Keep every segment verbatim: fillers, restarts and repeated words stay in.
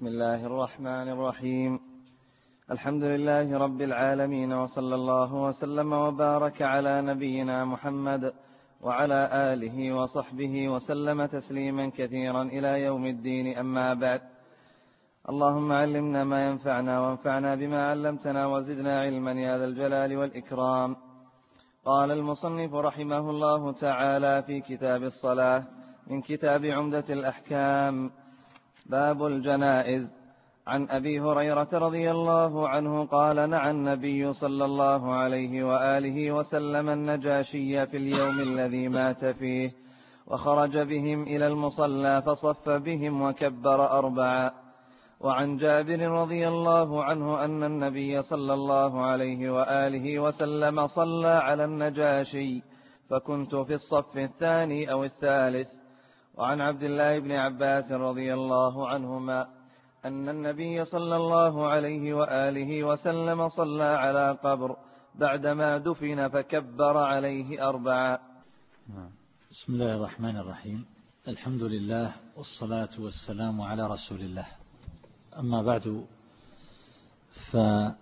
بسم الله الرحمن الرحيم. الحمد لله رب العالمين، وصلى الله وسلم وبارك على نبينا محمد وعلى آله وصحبه وسلم تسليما كثيرا إلى يوم الدين. أما بعد، اللهم علمنا ما ينفعنا وانفعنا بما علمتنا وزدنا علما يا ذا الجلال والإكرام. قال المصنف رحمه الله تعالى في كتاب الصلاة من كتاب عمدة الأحكام: باب الجنائز. عن أبي هريرة رضي الله عنه قال: نعى النبي صلى الله عليه وآله وسلم النجاشي في اليوم الذي مات فيه، وخرج بهم إلى المصلى فصف بهم وكبر أربعا. وعن جابر رضي الله عنه أن النبي صلى الله عليه وآله وسلم صلى على النجاشي، فكنت في الصف الثاني أو الثالث. وعن عبد الله بن عباس رضي الله عنهما أن النبي صلى الله عليه وآله وسلم صلى على قبر بعدما دفن فكبر عليه أربعا. بسم الله الرحمن الرحيم. الحمد لله والصلاة والسلام على رسول الله. أما بعد، فهذا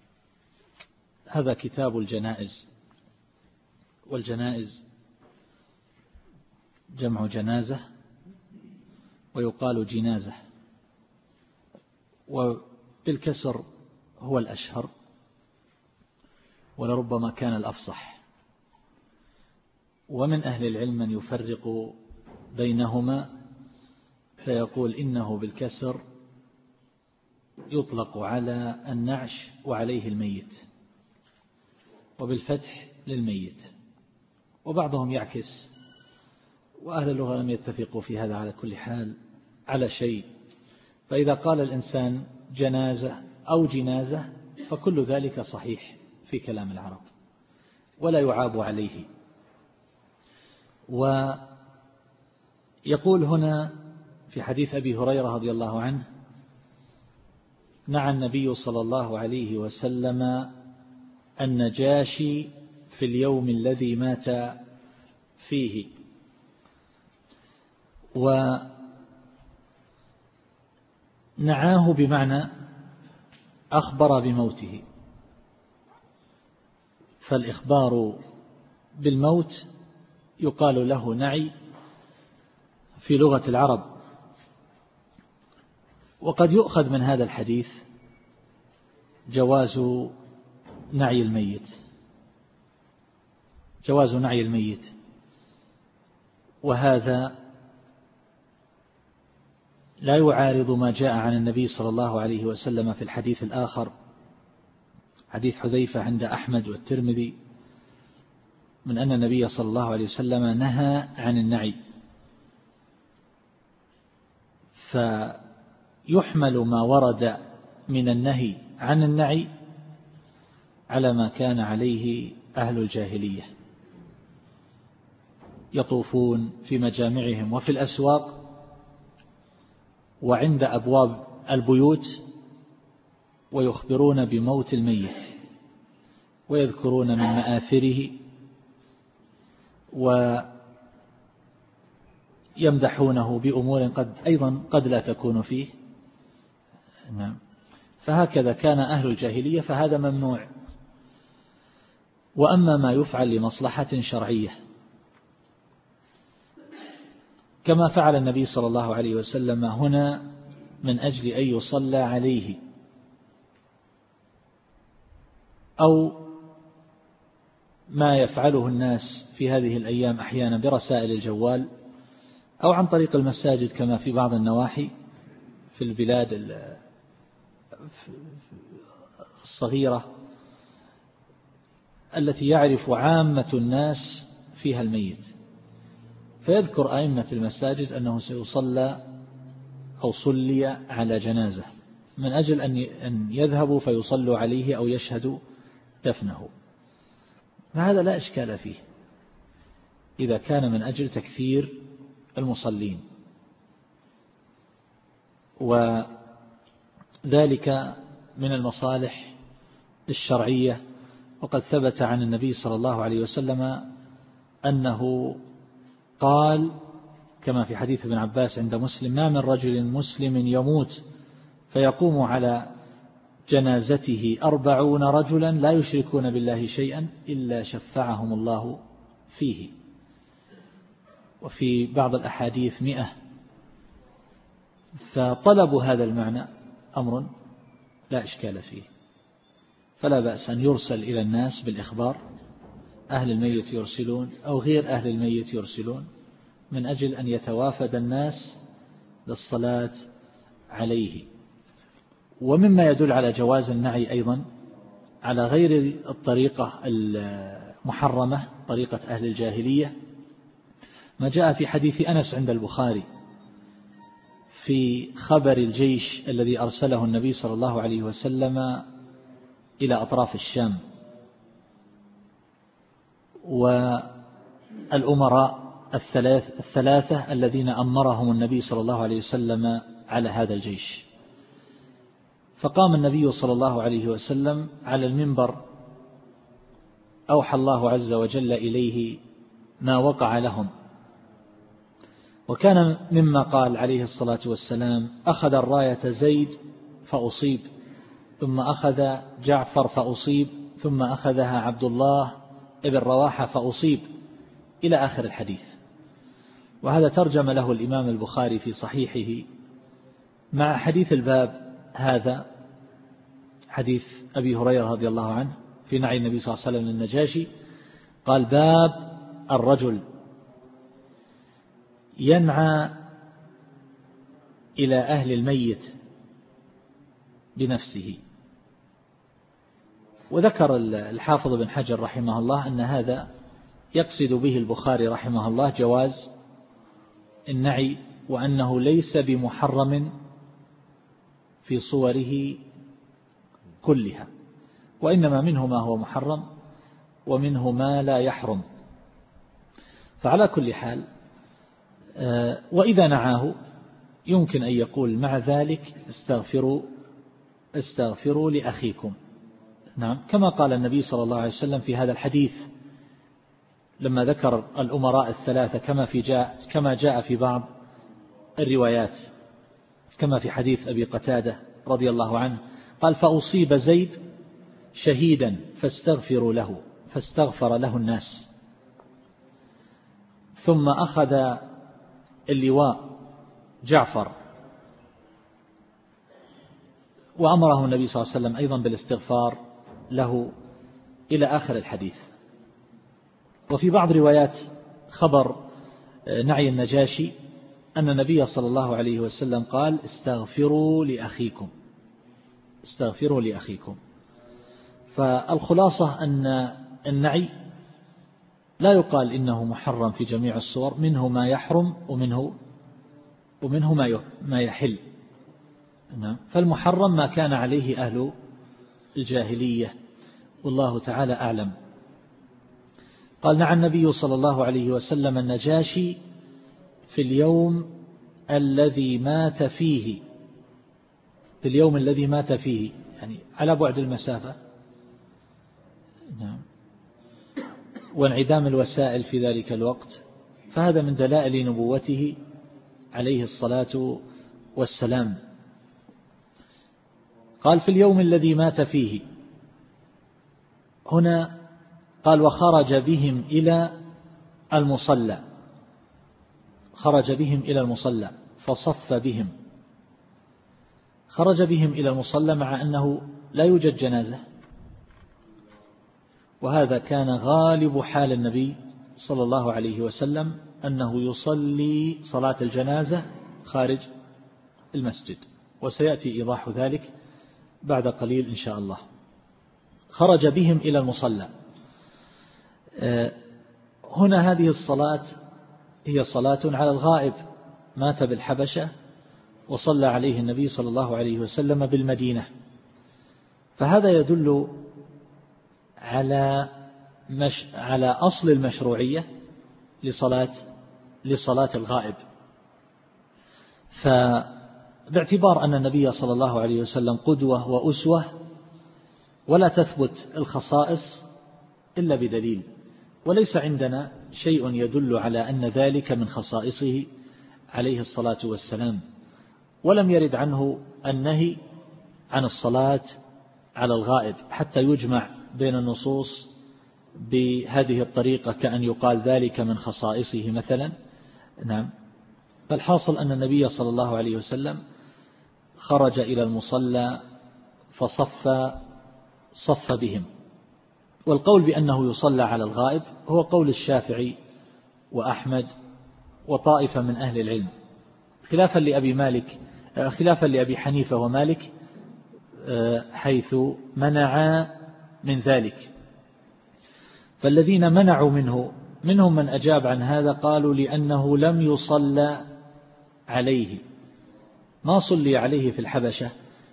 كتاب الجنائز، والجنائز جمع جنازة، ويقال جنازة، وبالكسر هو الأشهر، ولربما كان الأفصح. ومن أهل العلم من يفرق بينهما فيقول إنه بالكسر يطلق على النعش وعليه الميت، وبالفتح للميت، وبعضهم يعكس، وأهل اللغة لم يتفقوا في هذا على كل حال على شيء. فإذا قال الإنسان جنازة أو جنازة فكل ذلك صحيح في كلام العرب ولا يعاب عليه. ويقول هنا في حديث أبي هريرة رضي الله عنه: نعى النبي صلى الله عليه وسلم النجاشي في اليوم الذي مات فيه. ونعاه بمعنى أخبر بموته، فالإخبار بالموت يقال له نعي في لغة العرب. وقد يؤخذ من هذا الحديث جواز نعي الميت، جواز نعي الميت، وهذا لا يعارض ما جاء عن النبي صلى الله عليه وسلم في الحديث الآخر، حديث حذيفة عند أحمد والترمذي، من أن النبي صلى الله عليه وسلم نهى عن النعي. فيحمل ما ورد من النهي عن النعي على ما كان عليه أهل الجاهلية، يطوفون في مجامعهم وفي الأسواق وعند أبواب البيوت ويخبرون بموت الميت ويذكرون من مآثره ويمدحونه بأمور قد أيضا قد لا تكون فيه. نعم. فهكذا كان أهل الجاهلية، فهذا ممنوع. وأما ما يفعل لمصلحة شرعية كما فعل النبي صلى الله عليه وسلم هنا من أجل أن يصلى عليه، أو ما يفعله الناس في هذه الأيام أحيانا برسائل الجوال أو عن طريق المساجد كما في بعض النواحي في البلاد الصغيرة التي يعرف عامة الناس فيها الميت، فيذكر أئمة المساجد أنه سيصلى أو صلي على جنازة من أجل أن يذهبوا فيصلوا عليه أو يشهدوا دفنه. فهذا لا إشكال فيه إذا كان من أجل تكثير المصلين، وذلك من المصالح الشرعية. وقد ثبت عن النبي صلى الله عليه وسلم أنه قال كما في حديث ابن عباس عند مسلم: ما من رجل مسلم يموت فيقوم على جنازته أربعون رجلا لا يشركون بالله شيئا إلا شفعهم الله فيه، وفي بعض الأحاديث مئة. فطلب هذا المعنى أمر لا إشكال فيه، فلا بأس أن يرسل إلى الناس بالإخبار، أهل الميت يرسلون أو غير أهل الميت يرسلون، من أجل أن يتوافد الناس للصلاة عليه. ومما يدل على جواز النعي أيضا على غير الطريقة المحرمة، طريقة أهل الجاهلية، ما جاء في حديث أنس عند البخاري في خبر الجيش الذي أرسله النبي صلى الله عليه وسلم إلى أطراف الشام، والأمراء الثلاث الثلاثة الذين أمرهم النبي صلى الله عليه وسلم على هذا الجيش. فقام النبي صلى الله عليه وسلم على المنبر، أوحى الله عز وجل إليه ما وقع لهم، وكان مما قال عليه الصلاة والسلام: أخذ الراية زيد فأصيب، ثم أخذ جعفر فأصيب، ثم أخذها عبد الله ابن رواحة فأصيب، إلى آخر الحديث. وهذا ترجم له الإمام البخاري في صحيحه مع حديث الباب هذا، حديث أبي هريرة رضي الله عنه في نعي النبي صلى الله عليه وسلم للنجاشي، قال: باب الرجل ينعى إلى أهل الميت بنفسه. وذكر الحافظ بن حجر رحمه الله أن هذا يقصد به البخاري رحمه الله جواز النعي، وأنه ليس بمحرم في صوره كلها، وإنما منه ما هو محرم ومنه ما لا يحرم. فعلى كل حال، وإذا نعاه يمكن أن يقول مع ذلك: استغفروا استغفروا لأخيكم. نعم، كما قال النبي صلى الله عليه وسلم في هذا الحديث لما ذكر الأمراء الثلاثة، كما في جاء كما جاء في بعض الروايات، كما في حديث أبي قتادة رضي الله عنه، قال: فأصيب زيد شهيدا فاستغفروا له، فاستغفر له الناس، ثم أخذ اللواء جعفر، وأمره النبي صلى الله عليه وسلم أيضا بالاستغفار له، إلى آخر الحديث. وفي بعض روايات خبر نعي النجاشي أن النبي صلى الله عليه وسلم قال: استغفروا لأخيكم، استغفروا لأخيكم. فالخلاصة أن النعي لا يقال إنه محرم في جميع الصور، منه ما يحرم ومنه ومنه ما يحل. فالمحرم ما كان عليه أهل الجاهلية، والله تعالى أعلم. قال: نعى النبي صلى الله عليه وسلم النجاشي في اليوم الذي مات فيه، في اليوم الذي مات فيه، يعني على بعد المسافة، نعم، وانعدام الوسائل في ذلك الوقت، فهذا من دلائل نبوته عليه الصلاة والسلام. قال: في اليوم الذي مات فيه، هنا قال: وخرج بهم إلى المصلى، خرج بهم إلى المصلى فصف بهم. خرج بهم إلى المصلى مع أنه لا يوجد جنازة، وهذا كان غالب حال النبي صلى الله عليه وسلم أنه يصلي صلاة الجنازة خارج المسجد، وسيأتي إيضاح ذلك بعد قليل إن شاء الله. خرج بهم إلى المصلى. هنا هذه الصلاة هي صلاة على الغائب، مات بالحبشة وصلى عليه النبي صلى الله عليه وسلم بالمدينة، فهذا يدل على مش على أصل المشروعية لصلاة لصلاة الغائب. فباعتبار أن النبي صلى الله عليه وسلم قدوة وأسوة، ولا تثبت الخصائص إلا بدليل، وليس عندنا شيء يدل على أن ذلك من خصائصه عليه الصلاة والسلام، ولم يرد عنه النهي عن الصلاة على الغائب حتى يجمع بين النصوص بهذه الطريقة، كأن يقال ذلك من خصائصه مثلا. نعم. فالحاصل أن النبي صلى الله عليه وسلم خرج إلى المصلى فصف صف بهم. والقول بأنه يصلى على الغائب هو قول الشافعي وأحمد وطائفة من أهل العلم، خلافا لأبي مالك خلافا لأبي حنيفة ومالك حيث منعا من ذلك. فالذين منعوا منه منهم من أجاب عن هذا قالوا لأنه لم يصلى عليه، ما صلي عليه في الحبشة.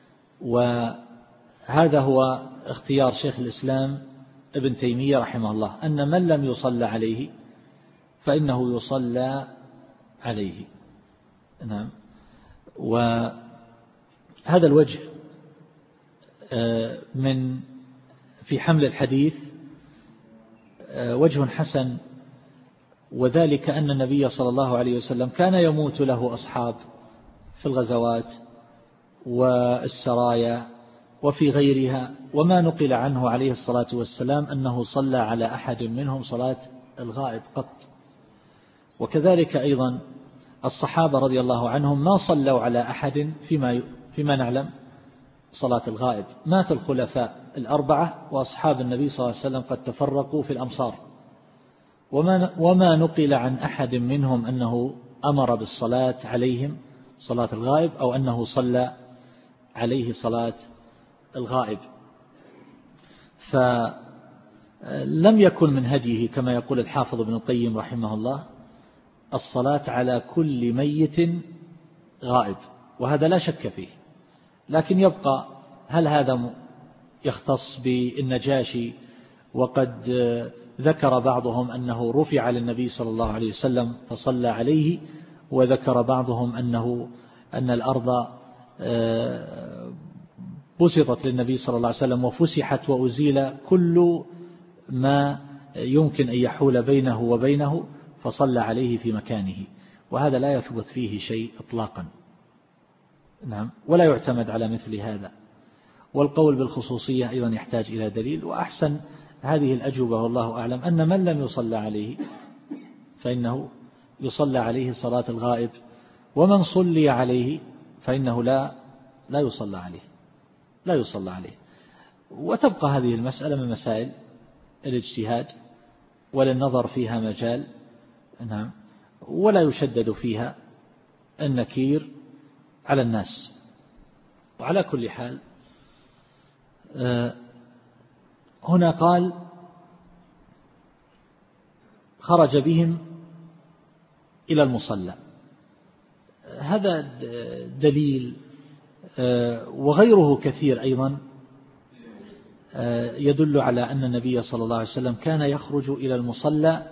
وهذا هو اختيار شيخ الإسلام ابن تيمية رحمه الله، أن من لم يصلى عليه فإنه يصلى عليه. نعم. وهذا الوجه من في حمل الحديث وجه حسن، وذلك أن النبي صلى الله عليه وسلم كان يموت له أصحاب في الغزوات والسرايا وفي غيرها، وما نقل عنه عليه الصلاة والسلام أنه صلى على أحد منهم صلاة الغائب قط. وكذلك أيضا الصحابة رضي الله عنهم ما صلوا على أحد فيما فيما نعلم صلاة الغائب. مات الخلفاء الأربعة وأصحاب النبي صلى الله عليه وسلم قد تفرقوا في الأمصار، وما وما نقل عن أحد منهم أنه أمر بالصلاة عليهم صلاة الغائب أو أنه صلى عليه صلاة الغائب. فلم يكن من هديه كما يقول الحافظ ابن القيم رحمه الله الصلاة على كل ميت غائب، وهذا لا شك فيه. لكن يبقى هل هذا يختص بالنجاشي؟ وقد ذكر بعضهم أنه رفع للنبي صلى الله عليه وسلم فصلى عليه، وذكر بعضهم أنه أن الأرض بسطت للنبي صلى الله عليه وسلم وفسحت وأزيل كل ما يمكن أن يحول بينه وبينه فصلى عليه في مكانه، وهذا لا يثبت فيه شيء إطلاقا. نعم. ولا يعتمد على مثل هذا. والقول بالخصوصية أيضا يحتاج إلى دليل، وأحسن هذه الأجوبة والله أعلم أن من لم يصلى عليه فإنه يصلى عليه صلاة الغائب، ومن صلي عليه فإنه لا لا يصلى عليه لا يصلى عليه. وتبقى هذه المسألة من مسائل الاجتهاد وللنظر فيها مجال. نعم. ولا يشدد فيها النكير على الناس. وعلى كل حال هنا قال خرج بهم إلى المصلى، هذا دليل وغيره كثير أيضا يدل على أن النبي صلى الله عليه وسلم كان يخرج إلى المصلى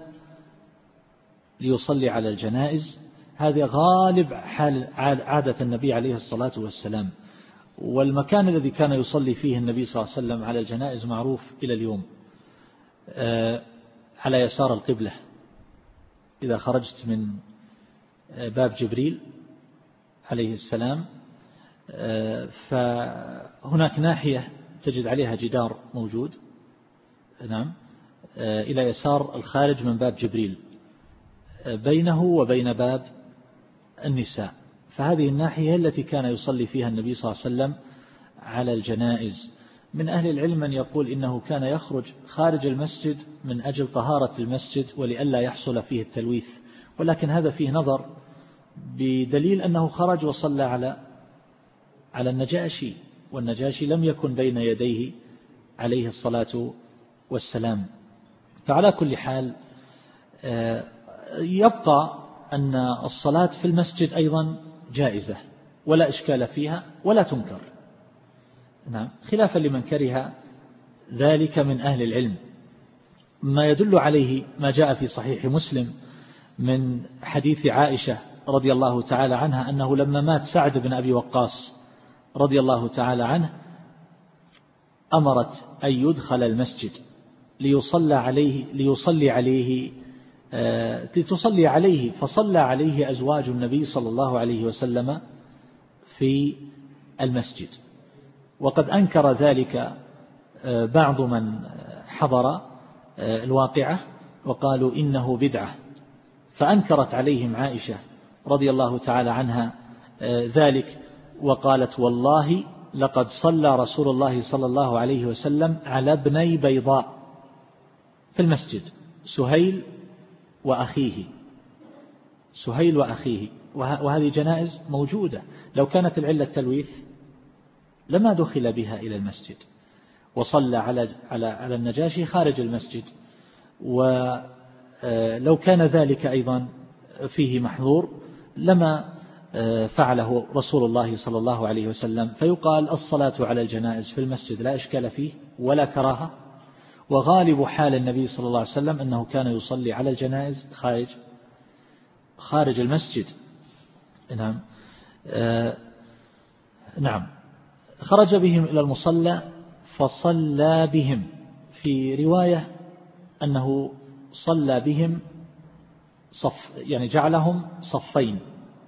ليصلي على الجنائز. هذا غالب حال عادة النبي عليه الصلاة والسلام. والمكان الذي كان يصلي فيه النبي صلى الله عليه وسلم على الجنائز معروف إلى اليوم، على يسار القبلة. إذا خرجت من باب جبريل عليه السلام فهناك ناحية تجد عليها جدار موجود، نعم، إلى يسار الخارج من باب جبريل بينه وبين باب النساء. فهذه الناحية التي كان يصلي فيها النبي صلى الله عليه وسلم على الجنائز. من أهل العلم من يقول إنه كان يخرج خارج المسجد من أجل طهارة المسجد ولئلا يحصل فيه التلويث، ولكن هذا فيه نظر بدليل أنه خرج وصلى على على النجاشي، والنجاشي لم يكن بين يديه عليه الصلاة والسلام. فعلى كل حال يبقى أن الصلاة في المسجد أيضا جائزة ولا إشكال فيها ولا تنكر، نعم، خلافا لمن كره ذلك من أهل العلم. ما يدل عليه ما جاء في صحيح مسلم من حديث عائشة رضي الله تعالى عنها أنه لما مات سعد بن أبي وقاص رضي الله تعالى عنه أمرت أن يدخل المسجد ليصلى عليه ليصلي عليه لتصلي عليه، فصلى عليه أزواج النبي صلى الله عليه وسلم في المسجد. وقد أنكر ذلك بعض من حضر الواقعة وقالوا إنه بدعة، فأنكرت عليهم عائشة رضي الله تعالى عنها ذلك، وقالت والله لقد صلى رسول الله صلى الله عليه وسلم على ابني بيضاء في المسجد، سهيل وأخيه، سهيل وأخيه، وهذه جنائز موجودة. لو كانت العلة التلويث لما دخل بها إلى المسجد، وصلى على على على النجاشي خارج المسجد. ولو كان ذلك أيضا فيه محظور لما فعله رسول الله صلى الله عليه وسلم. فيقال الصلاة على الجنائز في المسجد لا إشكال فيه ولا كراهة، وغالب حال النبي صلى الله عليه وسلم أنه كان يصلي على الجنائز خارج خارج المسجد. نعم آه نعم خرج بهم إلى المصلى فصلى بهم. في رواية أنه صلى بهم صف، يعني جعلهم صفين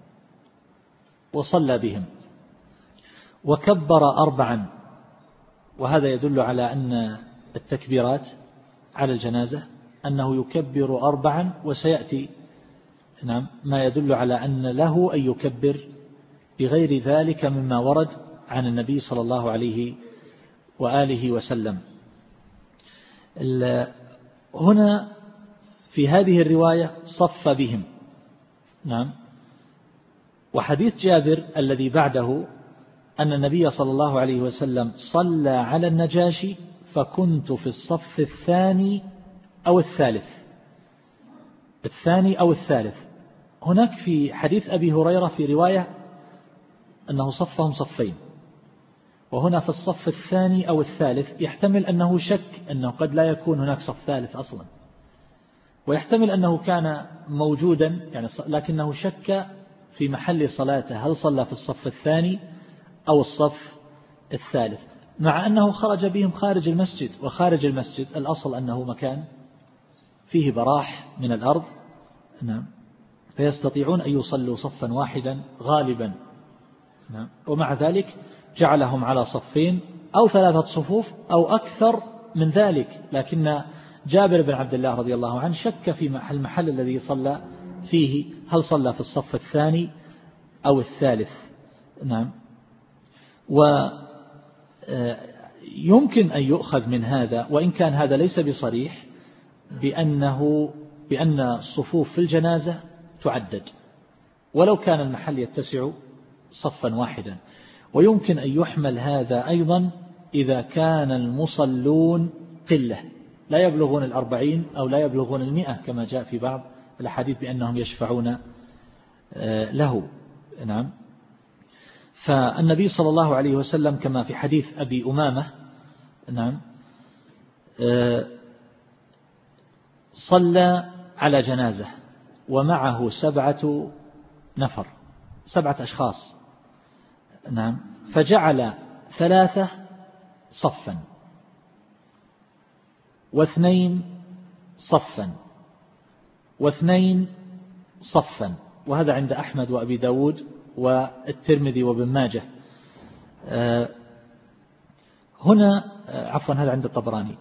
وصلى بهم وكبر أربعا، وهذا يدل على أن التكبيرات على الجنازة أنه يكبر أربعا، وسيأتي نعم ما يدل على أن له أن يكبر بغير ذلك مما ورد عن النبي صلى الله عليه وآله وسلم. هنا في هذه الرواية صف بهم. نعم. وحديث جابر الذي بعده أن النبي صلى الله عليه وسلم صلى على النجاشي فكنت في الصف الثاني أو الثالث الثاني أو الثالث. هناك في حديث أبي هريرة في رواية أنه صفهم صفين، وهنا في الصف الثاني أو الثالث. يحتمل أنه شك أنه قد لا يكون هناك صف ثالث أصلا، ويحتمل أنه كان موجودا يعني لكنه شك في محل صلاته هل صلى في الصف الثاني أو الصف الثالث، مع أنه خرج بهم خارج المسجد، وخارج المسجد الأصل أنه مكان فيه براح من الأرض. نعم. فيستطيعون أن يصلوا صفا واحدا غالبا. نعم. ومع ذلك جعلهم على صفين أو ثلاثة صفوف أو أكثر من ذلك، لكن جابر بن عبد الله رضي الله عنه شك في محل المحل الذي صلى فيه هل صلى في الصف الثاني أو الثالث. نعم. ويمكن أن يؤخذ من هذا، وإن كان هذا ليس بصريح، بأنه بأن الصفوف في الجنازة تعدد ولو كان المحل يتسع صفا واحدا. ويمكن أن يحمل هذا أيضا إذا كان المصلون قلة لا يبلغون الأربعين أو لا يبلغون المئة، كما جاء في بعض الحديث بأنهم يشفعون له. نعم. فالنبي صلى الله عليه وسلم كما في حديث أبي أمامة نعم صلى على جنازة ومعه سبعة نفر سبعة أشخاص. نعم. فجعل ثلاثة صفا واثنين صفا واثنين صفا، وهذا عند أحمد وأبي داود والترمذي وابن ماجه. هنا عفوا هذا عند الطبراني.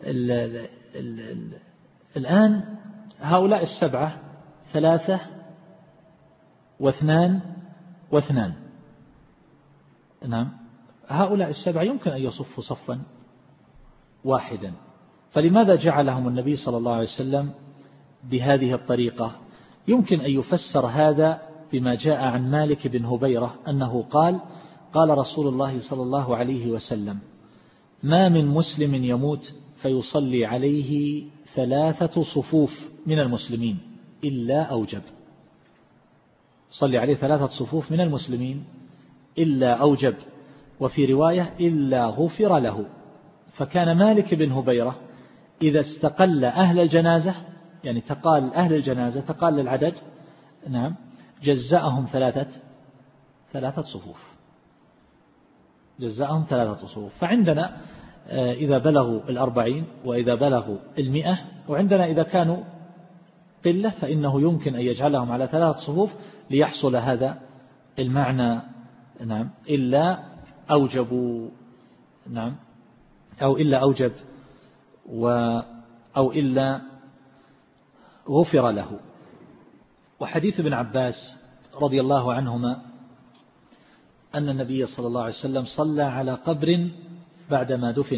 الآن هؤلاء السبعة ثلاثة واثنان واثنان. نعم. هؤلاء السبعة يمكن أن يصفوا صفا واحدا، فلماذا جعلهم النبي صلى الله عليه وسلم بهذه الطريقة؟ يمكن أن يفسر هذا بما جاء عن مالك بن هبيرة أنه قال قال رسول الله صلى الله عليه وسلم ما من مسلم يموت فيصلي عليه ثلاثة صفوف من المسلمين إلا أوجب. صلي عليه ثلاثة صفوف من المسلمين إلا أوجب، وفي رواية إلا غفر له. فكان مالك بن هبيرة إذا استقل أهل الجنازة، يعني تقال أهل الجنازة تقال للعدد، نعم، جزأهم ثلاثة ثلاثة صفوف جزأهم ثلاثة صفوف. فعندنا إذا بلغوا الأربعين وإذا بلغوا المئة، وعندنا إذا كانوا قلة فإنه يمكن أن يجعلهم على ثلاثة صفوف ليحصل هذا المعنى. نعم. إلا أوجبوا، نعم، أو إلا أوجب و أو إلا غفر له. وحديث ابن عباس رضي الله عنهما أن النبي صلى الله عليه وسلم صلى على قبر بعدما دفن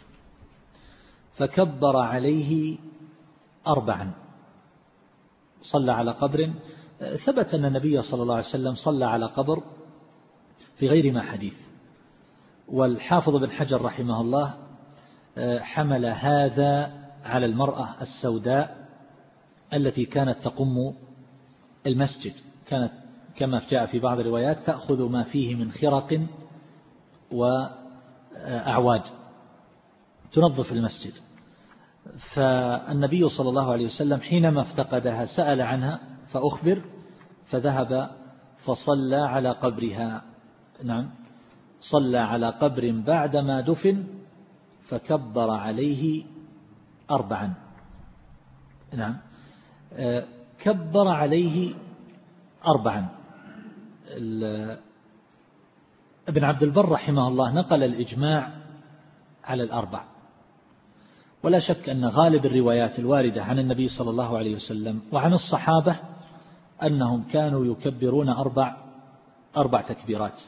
فكبر عليه أربعا. صلى على قبر، ثبت أن النبي صلى الله عليه وسلم صلى على قبر في غير ما حديث. والحافظ بن حجر رحمه الله حمل هذا على المرأة السوداء التي كانت تقم المسجد، كانت كما جاء في بعض الروايات تأخذ ما فيه من خرق وأعواد تنظف المسجد. فالنبي صلى الله عليه وسلم حينما افتقدها سأل عنها فأخبر، فذهب فصلى على قبرها. نعم، صلى على قبر بعدما دفن فكبر عليه أربعا. نعم، كبر عليه أربعا. ابن عبد البر رحمه الله نقل الإجماع على الأربع، ولا شك أن غالب الروايات الواردة عن النبي صلى الله عليه وسلم وعن الصحابة أنهم كانوا يكبرون أربع أربع تكبيرات.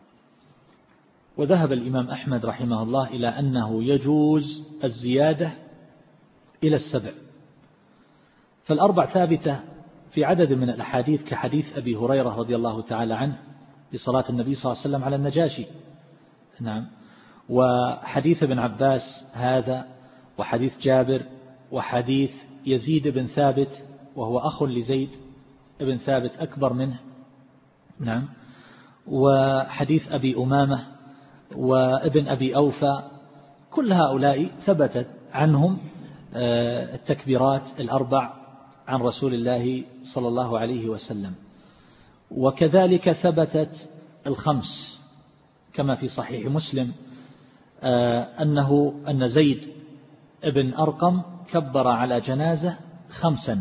وذهب الإمام أحمد رحمه الله إلى أنه يجوز الزيادة إلى السبع. فالأربع ثابتة في عدد من الأحاديث كحديث أبي هريرة رضي الله تعالى عنه بصلاة النبي صلى الله عليه وسلم على النجاشي. نعم، وحديث ابن عباس هذا، وحديث جابر، وحديث يزيد بن ثابت وهو أخ لزيد بن ثابت أكبر منه. نعم، وحديث أبي أمامة وابن أبي أوفى، كل هؤلاء ثبتت عنهم التكبيرات الأربع عن رسول الله صلى الله عليه وسلم. وكذلك ثبتت الخمس كما في صحيح مسلم أنه أن زيد ابن أرقم كبر على جنازة خمسا،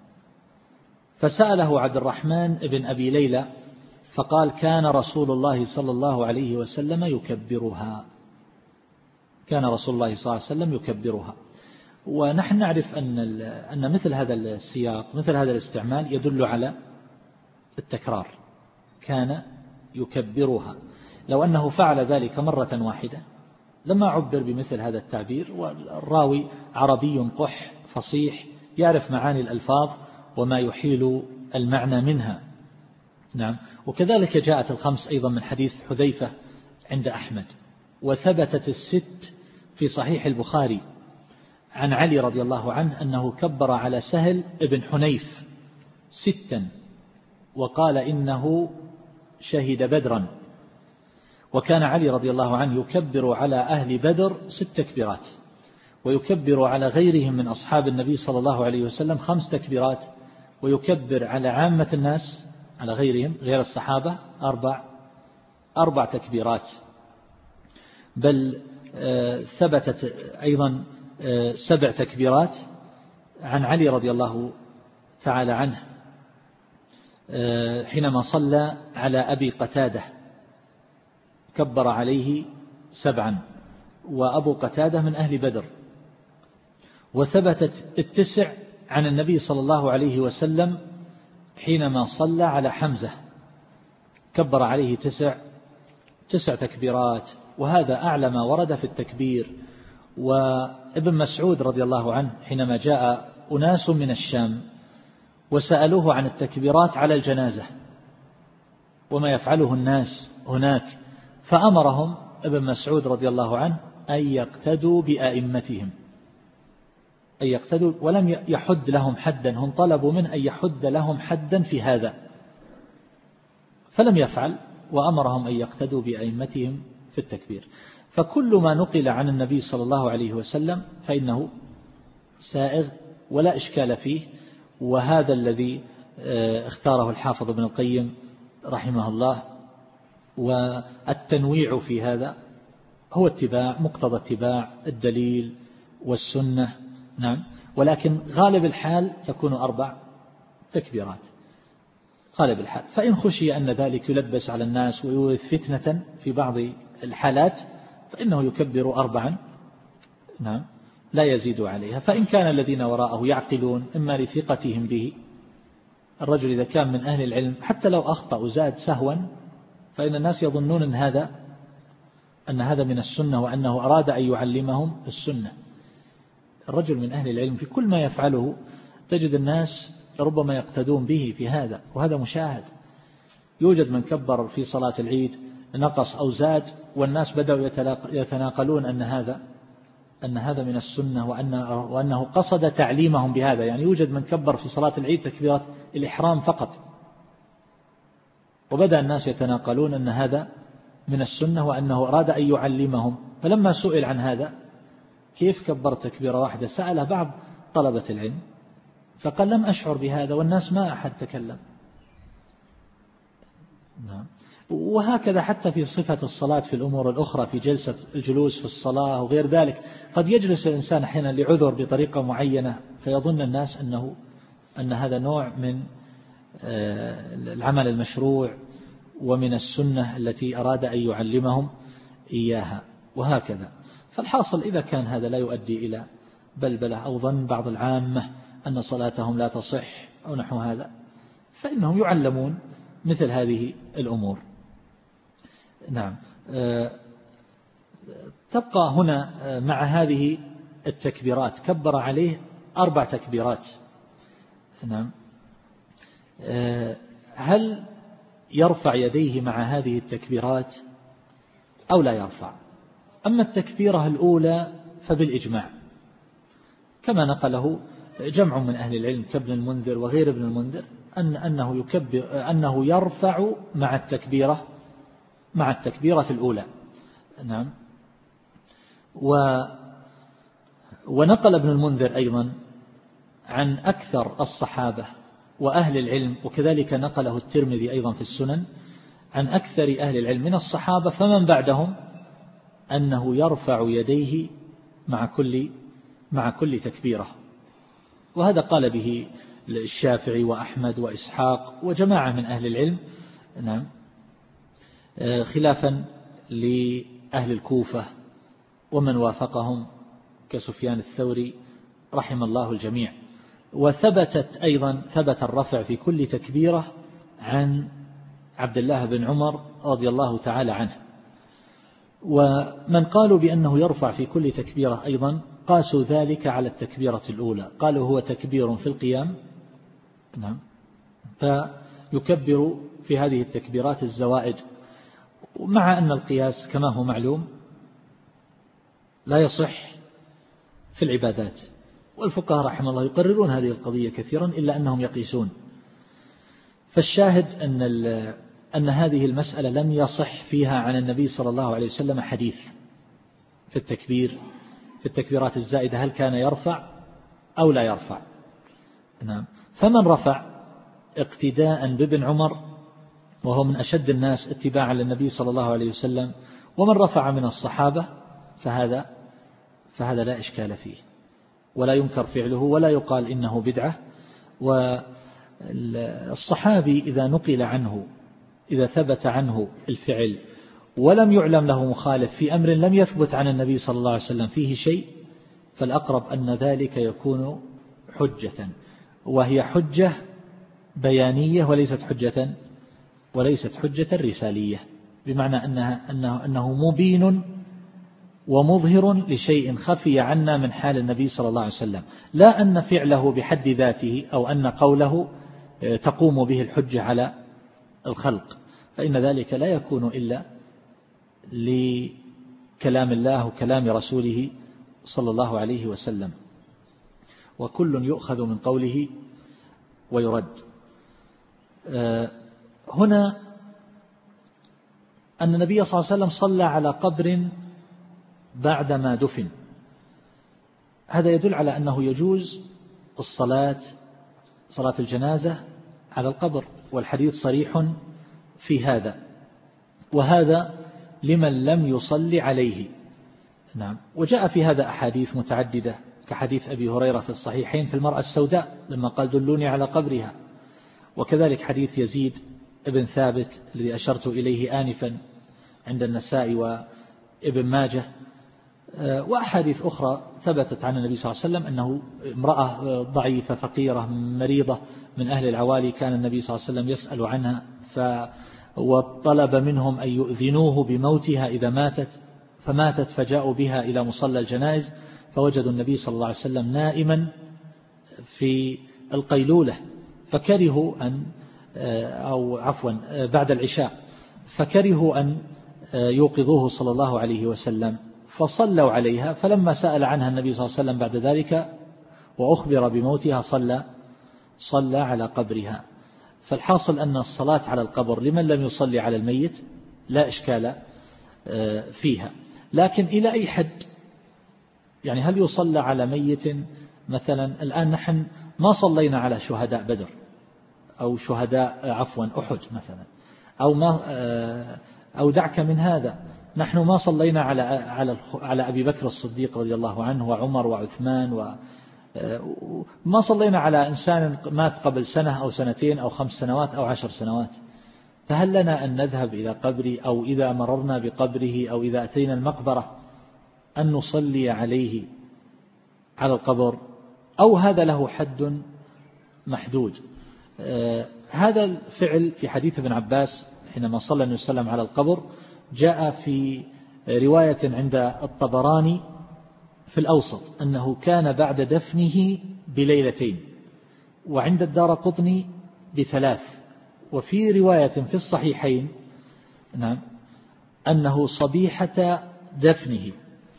فسأله عبد الرحمن ابن أبي ليلى فقال كان رسول الله صلى الله عليه وسلم يكبرها، كان رسول الله صلى الله عليه وسلم يكبرها. ونحن نعرف أن أن مثل هذا السياق، مثل هذا الاستعمال يدل على التكرار، كان يكبرها. لو أنه فعل ذلك مرة واحدة لما عبر بمثل هذا التعبير، والراوي عربي قح فصيح يعرف معاني الألفاظ وما يحيل المعنى منها. نعم، وكذلك جاءت الخمس أيضا من حديث حذيفة عند أحمد، وثبتت الست في صحيح البخاري عن علي رضي الله عنه أنه كبر على سهل ابن حنيف ستا وقال إنه شهد بدرا. وكان علي رضي الله عنه يكبر على أهل بدر ست تكبيرات، ويكبر على غيرهم من أصحاب النبي صلى الله عليه وسلم خمس تكبيرات، ويكبر على عامة الناس على غيرهم غير الصحابة أربع أربع تكبيرات. بل ثبتت أيضا سبع تكبيرات عن علي رضي الله تعالى عنه حينما صلى على أبي قتادة كبر عليه سبعا، وأبو قتادة من أهل بدر. وثبتت التسع عن النبي صلى الله عليه وسلم حينما صلى على حمزة كبر عليه تسع تسع تكبيرات، وهذا أعلى ما ورد في التكبير. وابن مسعود رضي الله عنه حينما جاء أناس من الشام وسألوه عن التكبيرات على الجنازة وما يفعله الناس هناك، فأمرهم ابن مسعود رضي الله عنه أن يقتدوا بأئمتهم، أن يقتدوا، ولم يحد لهم حدا، هم طلبوا منه أن يحد لهم حدا في هذا فلم يفعل، وأمرهم أن يقتدوا بأئمتهم في التكبير. فكل ما نقل عن النبي صلى الله عليه وسلم فإنه سائغ ولا إشكال فيه، وهذا الذي اختاره الحافظ ابن القيم رحمه الله. والتنويع في هذا هو اتباع مقتضى اتباع الدليل والسنة. نعم، ولكن غالب الحال تكون أربع تكبيرات غالب الحال. فإن خشي أن ذلك يلبس على الناس ويورث فتنة في بعض الحالات فإنه يكبر أربعا، نعم، لا يزيد عليها. فإن كان الذين وراءه يعقلون إما لثقتهم به، الرجل إذا كان من أهل العلم حتى لو أخطأ وزاد سهوا فإن الناس يظنون أن هذا أن هذا من السنة وأنه أراد أن يعلمهم السنة. الرجل من أهل العلم في كل ما يفعله تجد الناس ربما يقتدون به في هذا، وهذا مشاهد. يوجد من كبر في صلاة العيد نقص أو زاد والناس بدأوا يتناقلون أن هذا أن هذا من السنة وأنه, وأنه قصد تعليمهم بهذا. يعني يوجد من كبر في صلاة العيد تكبيرات الإحرام فقط، وبدأ الناس يتناقلون أن هذا من السنة وأنه أراد أن يعلمهم. فلما سئل عن هذا كيف كبرت تكبيرة واحدة سأله بعض طلبة العلم فقال لم أشعر بهذا والناس ما أحد تكلم. نعم. وهكذا حتى في صفة الصلاة في الأمور الأخرى، في جلسة الجلوس في الصلاة وغير ذلك، قد يجلس الإنسان أحيانا لعذر بطريقة معينة فيظن الناس أنه أن هذا نوع من العمل المشروع ومن السنة التي أراد أن يعلمهم إياها، وهكذا. فالحاصل إذا كان هذا لا يؤدي إلى بلبلة أو ظن بعض العامة أن صلاتهم لا تصح أو نحو هذا، فإنهم يعلمون مثل هذه الأمور. نعم. تبقى هنا مع هذه التكبيرات كبر عليه أربع تكبيرات. نعم. هل يرفع يديه مع هذه التكبيرات أو لا يرفع؟ أما التكبيرة الأولى فبالإجماع كما نقله جمع من أهل العلم كابن المنذر وغير ابن المنذر أن أنه يكبر أنه يرفع مع التكبيرة مع التكبيرة الأولى. نعم. و ونقل ابن المنذر أيضا عن أكثر الصحابة وأهل العلم، وكذلك نقله الترمذي أيضا في السنن عن أكثر أهل العلم من الصحابة فمن بعدهم أنه يرفع يديه مع كل مع كل تكبيرة. وهذا قال به الشافعي وأحمد وإسحاق وجماعة من أهل العلم. نعم. خلافا لأهل الكوفة ومن وافقهم كسفيان الثوري رحم الله الجميع. وثبتت أيضا ثبت الرفع في كل تكبيرة عن عبد الله بن عمر رضي الله تعالى عنه. ومن قالوا بأنه يرفع في كل تكبيرة أيضا قاسوا ذلك على التكبيرة الأولى، قالوا هو تكبير في القيام. نعم. فيكبر في هذه التكبيرات الزوائد، مع أن القياس كما هو معلوم لا يصح في العبادات، والفقهاء رحمه الله يقررون هذه القضية كثيرا إلا أنهم يقيسون. فالشاهد أن أن هذه المسألة لم يصح فيها عن النبي صلى الله عليه وسلم حديث في التكبير في التكبيرات الزائدة هل كان يرفع أو لا يرفع. نعم. فمن رفع اقتداء بابن عمر وهو من أشد الناس اتباعا للنبي صلى الله عليه وسلم، ومن رفع من الصحابة فهذا فهذا لا إشكال فيه ولا ينكر فعله ولا يقال إنه بدعة. والصحابي إذا نقل عنه إذا ثبت عنه الفعل ولم يعلم له مخالف في أمر لم يثبت عن النبي صلى الله عليه وسلم فيه شيء، فالأقرب أن ذلك يكون حجة، وهي حجة بيانية وليست حجة وليست حجة رسالية، بمعنى أنها أنه, أنه مبين ومظهر لشيء خفي عنا من حال النبي صلى الله عليه وسلم، لا أن فعله بحد ذاته أو أن قوله تقوم به الحجة على الخلق، فإن ذلك لا يكون إلا لكلام الله وكلام رسوله صلى الله عليه وسلم، وكل يؤخذ من قوله ويرد. هنا أن النبي صلى الله عليه وسلم صلى على قبر بعدما دفن، هذا يدل على أنه يجوز الصلاة صلاة الجنازة على القبر، والحديث صريح في هذا، وهذا لمن لم يصلي عليه. نعم. وجاء في هذا أحاديث متعددة كحديث أبي هريرة في الصحيحين في المرأة السوداء لما قال دلوني على قبرها، وكذلك حديث يزيد ابن ثابت الذي أشرت إليه آنفا عند النسائي وابن ماجه، وأحاديث أخرى ثبتت عن النبي صلى الله عليه وسلم أنه امرأة ضعيفة فقيرة مريضة من أهل العوالي كان النبي صلى الله عليه وسلم يسأل عنها ف وطلب منهم أن يؤذنوه بموتها إذا ماتت، فماتت فجاءوا بها إلى مصلى الجنائز فوجدوا النبي صلى الله عليه وسلم نائما في القيلولة، فكرهوا أن أو عفوا بعد العشاء فكرهوا أن يوقظوه صلى الله عليه وسلم، فصلوا عليها، فلما سأل عنها النبي صلى الله عليه وسلم بعد ذلك وأخبر بموتها صلى صلى على قبرها. فالحاصل أن الصلاة على القبر لمن لم يصلي على الميت لا إشكال فيها، لكن إلى أي حد؟ يعني هل يصلى على ميت مثلا؟ الآن نحن ما صلينا على شهداء بدر أو شهداء عفوا أحد مثلا، أو ما أو دعك من هذا، نحن ما صلينا على على على أبي بكر الصديق رضي الله عنه وعمر وعثمان، وما صلينا على إنسان مات قبل سنة أو سنتين أو خمس سنوات أو عشر سنوات. فهل لنا أن نذهب إلى قبره أو إذا مررنا بقبره أو إذا أتينا المقبرة أن نصلي عليه على القبر، أو هذا له حد محدود؟ آه هذا الفعل في حديث ابن عباس حينما صلى النبي صلى الله عليه وسلم على القبر جاء في رواية عند الطبراني في الأوسط أنه كان بعد دفنه بليلتين، وعند الدارقطني بثلاث، وفي رواية في الصحيحين نعم أنه صبيحة دفنه،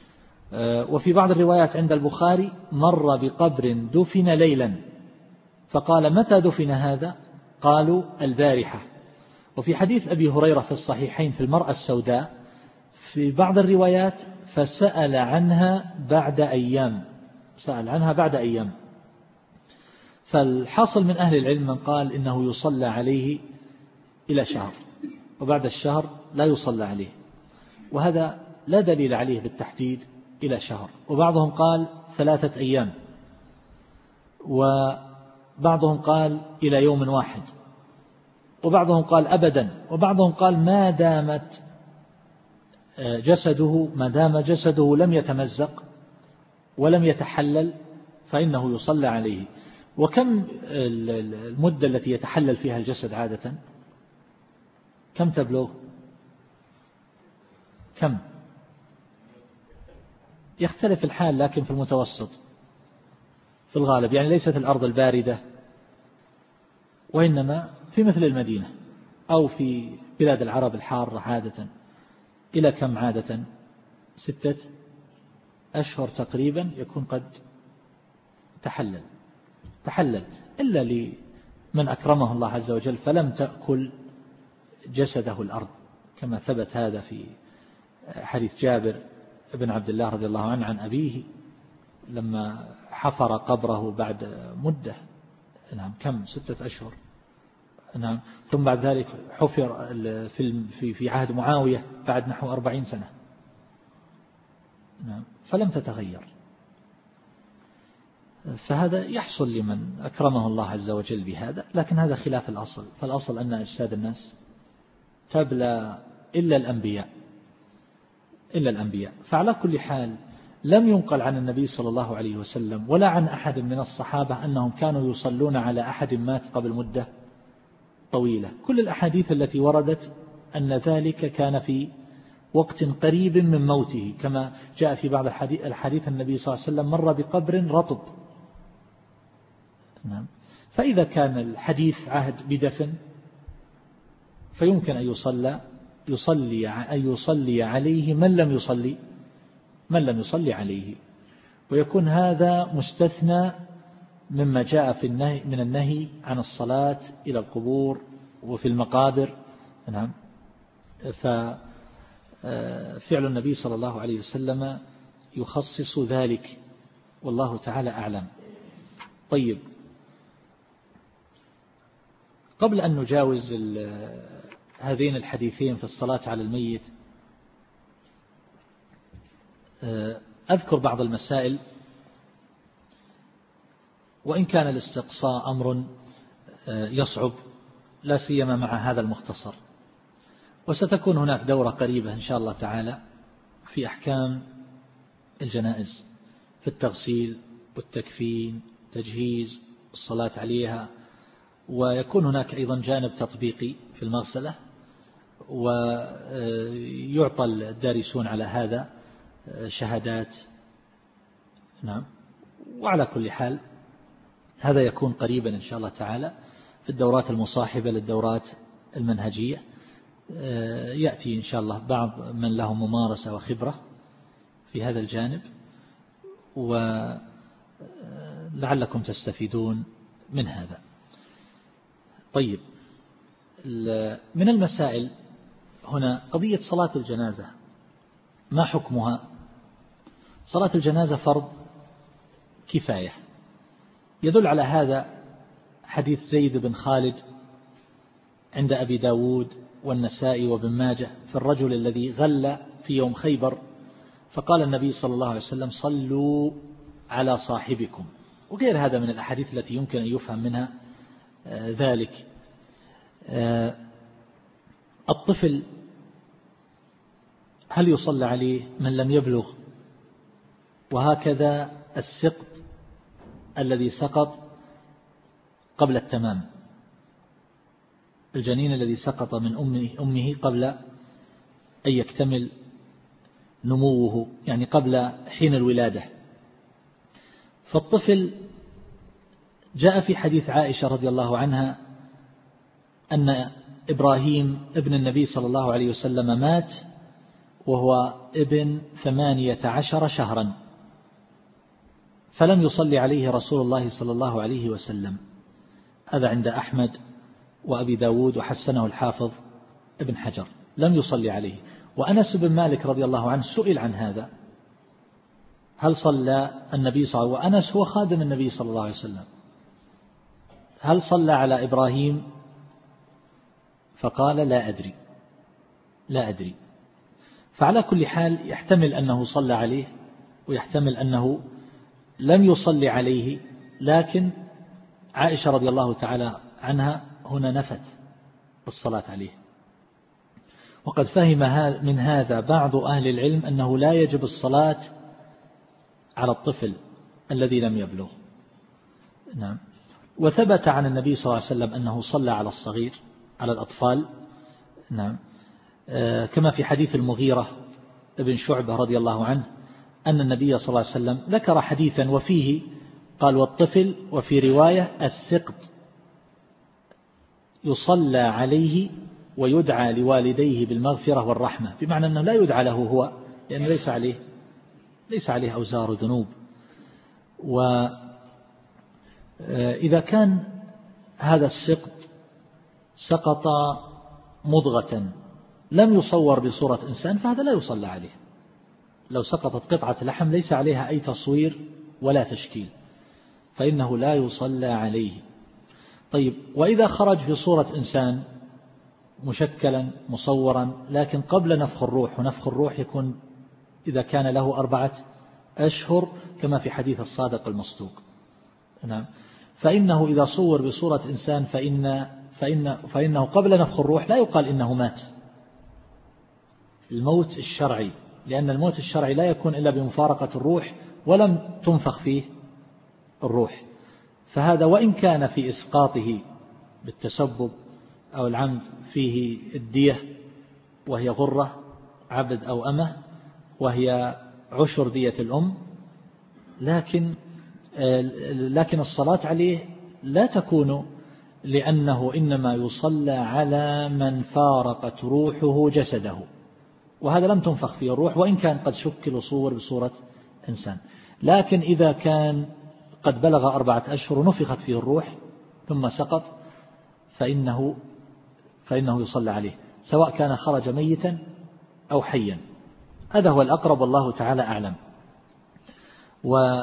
وفي بعض الروايات عند البخاري مر بقبر دفن ليلا فقال متى دفن هذا؟ قالوا البارحة. وفي حديث أبي هريرة في الصحيحين في المرأة السوداء في بعض الروايات فسأل عنها بعد أيام، سأل عنها بعد أيام. فالحاصل من أهل العلم من قال إنه يصلى عليه إلى شهر، وبعد الشهر لا يصلى عليه، وهذا لا دليل عليه بالتحديد إلى شهر. وبعضهم قال ثلاثة أيام، وبعضهم قال إلى يوم واحد، وبعضهم قال أبدا، وبعضهم قال ما دامت جسده ما دام جسده لم يتمزق ولم يتحلل فإنه يصلى عليه. وكم المدة التي يتحلل فيها الجسد عادة؟ كم تبلغ؟ كم؟ يختلف الحال لكن في المتوسط في الغالب، يعني ليست الأرض الباردة، وإنما في مثل المدينة أو في بلاد العرب الحارة عادة. إلى كم عادة؟ ستة أشهر تقريبا يكون قد تحلل تحلل إلا لمن أكرمه الله عز وجل فلم تأكل جسده الأرض، كما ثبت هذا في حديث جابر بن عبد الله رضي الله عنه عن أبيه لما حفر قبره بعد مدة، نعم كم ستة أشهر، نعم ثم بعد ذلك حفر في في عهد معاوية بعد نحو أربعين سنة، نعم فلم تتغير. فهذا يحصل لمن أكرمه الله عز وجل بهذا، لكن هذا خلاف الأصل. فالأصل أن أجساد الناس تبلى إلا الأنبياء إلا الأنبياء. فعلى كل حال لم ينقل عن النبي صلى الله عليه وسلم ولا عن أحد من الصحابة أنهم كانوا يصلون على أحد مات قبل مدة طويلة. كل الأحاديث التي وردت أن ذلك كان في وقت قريب من موته، كما جاء في بعض الحديث النبي صلى الله عليه وسلم مر بقبر رطب. نعم. فإذا كان الحديث عهد بدفن فيمكن أن يصلى يصلي أن يصلي عليه من لم يصلي من لم يصلي عليه، ويكون هذا مستثنى مما جاء في النهي من النهي عن الصلاة إلى القبور وفي المقابر. نعم. ففعل النبي صلى الله عليه وسلم يخصص ذلك، والله تعالى أعلم. طيب، قبل أن نجاوز هذين الحديثين في الصلاة على الميت أذكر بعض المسائل، وإن كان الاستقصاء أمر يصعب لا سيما مع هذا المختصر. وستكون هناك دورة قريبة إن شاء الله تعالى في أحكام الجنائز في التغسيل والتكفين تجهيز الصلاة عليها، ويكون هناك أيضا جانب تطبيقي في المغسلة، ويعطى الدارسون على هذا شهادات. نعم. وعلى كل حال هذا يكون قريبا إن شاء الله تعالى في الدورات المصاحبة للدورات المنهجية، يأتي إن شاء الله بعض من له ممارسة وخبرة في هذا الجانب، ولعلكم تستفيدون من هذا. طيب، من المسائل هنا قضية صلاة الجنازة، ما حكمها؟ صلاة الجنازة فرض كفاية، يدل على هذا حديث زيد بن خالد عند أبي داود والنسائي وابن ماجه في الرجل الذي غل في يوم خيبر، فقال النبي صلى الله عليه وسلم: صلوا على صاحبكم، وغير هذا من الأحاديث التي يمكن أن يفهم منها ذلك. الطفل هل يصلى عليه من لم يبلغ؟ وهكذا السقط الذي سقط قبل التمام، الجنين الذي سقط من أمه, أمه قبل أن يكتمل نموه، يعني قبل حين الولادة. فالطفل جاء في حديث عائشة رضي الله عنها أن إبراهيم ابن النبي صلى الله عليه وسلم مات وهو ابن ثمانية عشر شهرا، فلم يصلي عليه رسول الله صلى الله عليه وسلم. هذا عند أحمد وأبي داود وحسنه الحافظ ابن حجر، لم يصلي عليه. وأنس بن مالك رضي الله عنه سئل عن هذا، هل صلى النبي صلى الله عليه وسلم، وأنس هو خادم النبي صلى الله عليه وسلم، هل صلى على إبراهيم؟ فقال: لا أدري لا أدري. فعلى كل حال يحتمل أنه صلى عليه ويحتمل أنه لم يصلي عليه، لكن عائشة رضي الله تعالى عنها هنا نفت الصلاة عليه. وقد فهم من هذا بعض أهل العلم أنه لا يجب الصلاة على الطفل الذي لم يبلغ. نعم. وثبت عن النبي صلى الله عليه وسلم أنه صلى على الصغير، على الأطفال. نعم. كما في حديث المغيرة ابن شعبة رضي الله عنه أن النبي صلى الله عليه وسلم ذكر حديثا وفيه قال: والطفل، وفي رواية السقط يصلى عليه ويدعى لوالديه بالمغفرة والرحمة، بمعنى أنه لا يدعى له هو، لأنه ليس عليه ليس عليه أوزار ذنوب. وإذا كان هذا السقط سقط مضغة لم يصور بصورة إنسان فهذا لا يصلى عليه. لو سقطت قطعة لحم ليس عليها أي تصوير ولا تشكيل فإنه لا يصلى عليه. طيب، وإذا خرج في صورة إنسان مشكلا مصورا لكن قبل نفخ الروح، ونفخ الروح يكون إذا كان له أربعة أشهر كما في حديث الصادق المصدوق. نعم. فإنه إذا صور بصورة إنسان فإن فإن فإنه قبل نفخ الروح لا يقال إنه مات الموت الشرعي، لأن الموت الشرعي لا يكون إلا بمفارقة الروح ولم تنفخ فيه الروح. فهذا وإن كان في إسقاطه بالتسبب أو العمد فيه الدية وهي غرة عبد أو أمة وهي عشر دية الأم، لكن لكن الصلاة عليه لا تكون، لأنه إنما يصلى على من فارقت روحه جسده، وهذا لم تنفخ فيه الروح وإن كان قد شكل صور بصورة إنسان. لكن إذا كان قد بلغ أربعة أشهر ونفخت فيه الروح ثم سقط فإنه فإنه يصلى عليه سواء كان خرج ميتا أو حيا. هذا هو الأقرب والله تعالى أعلم. و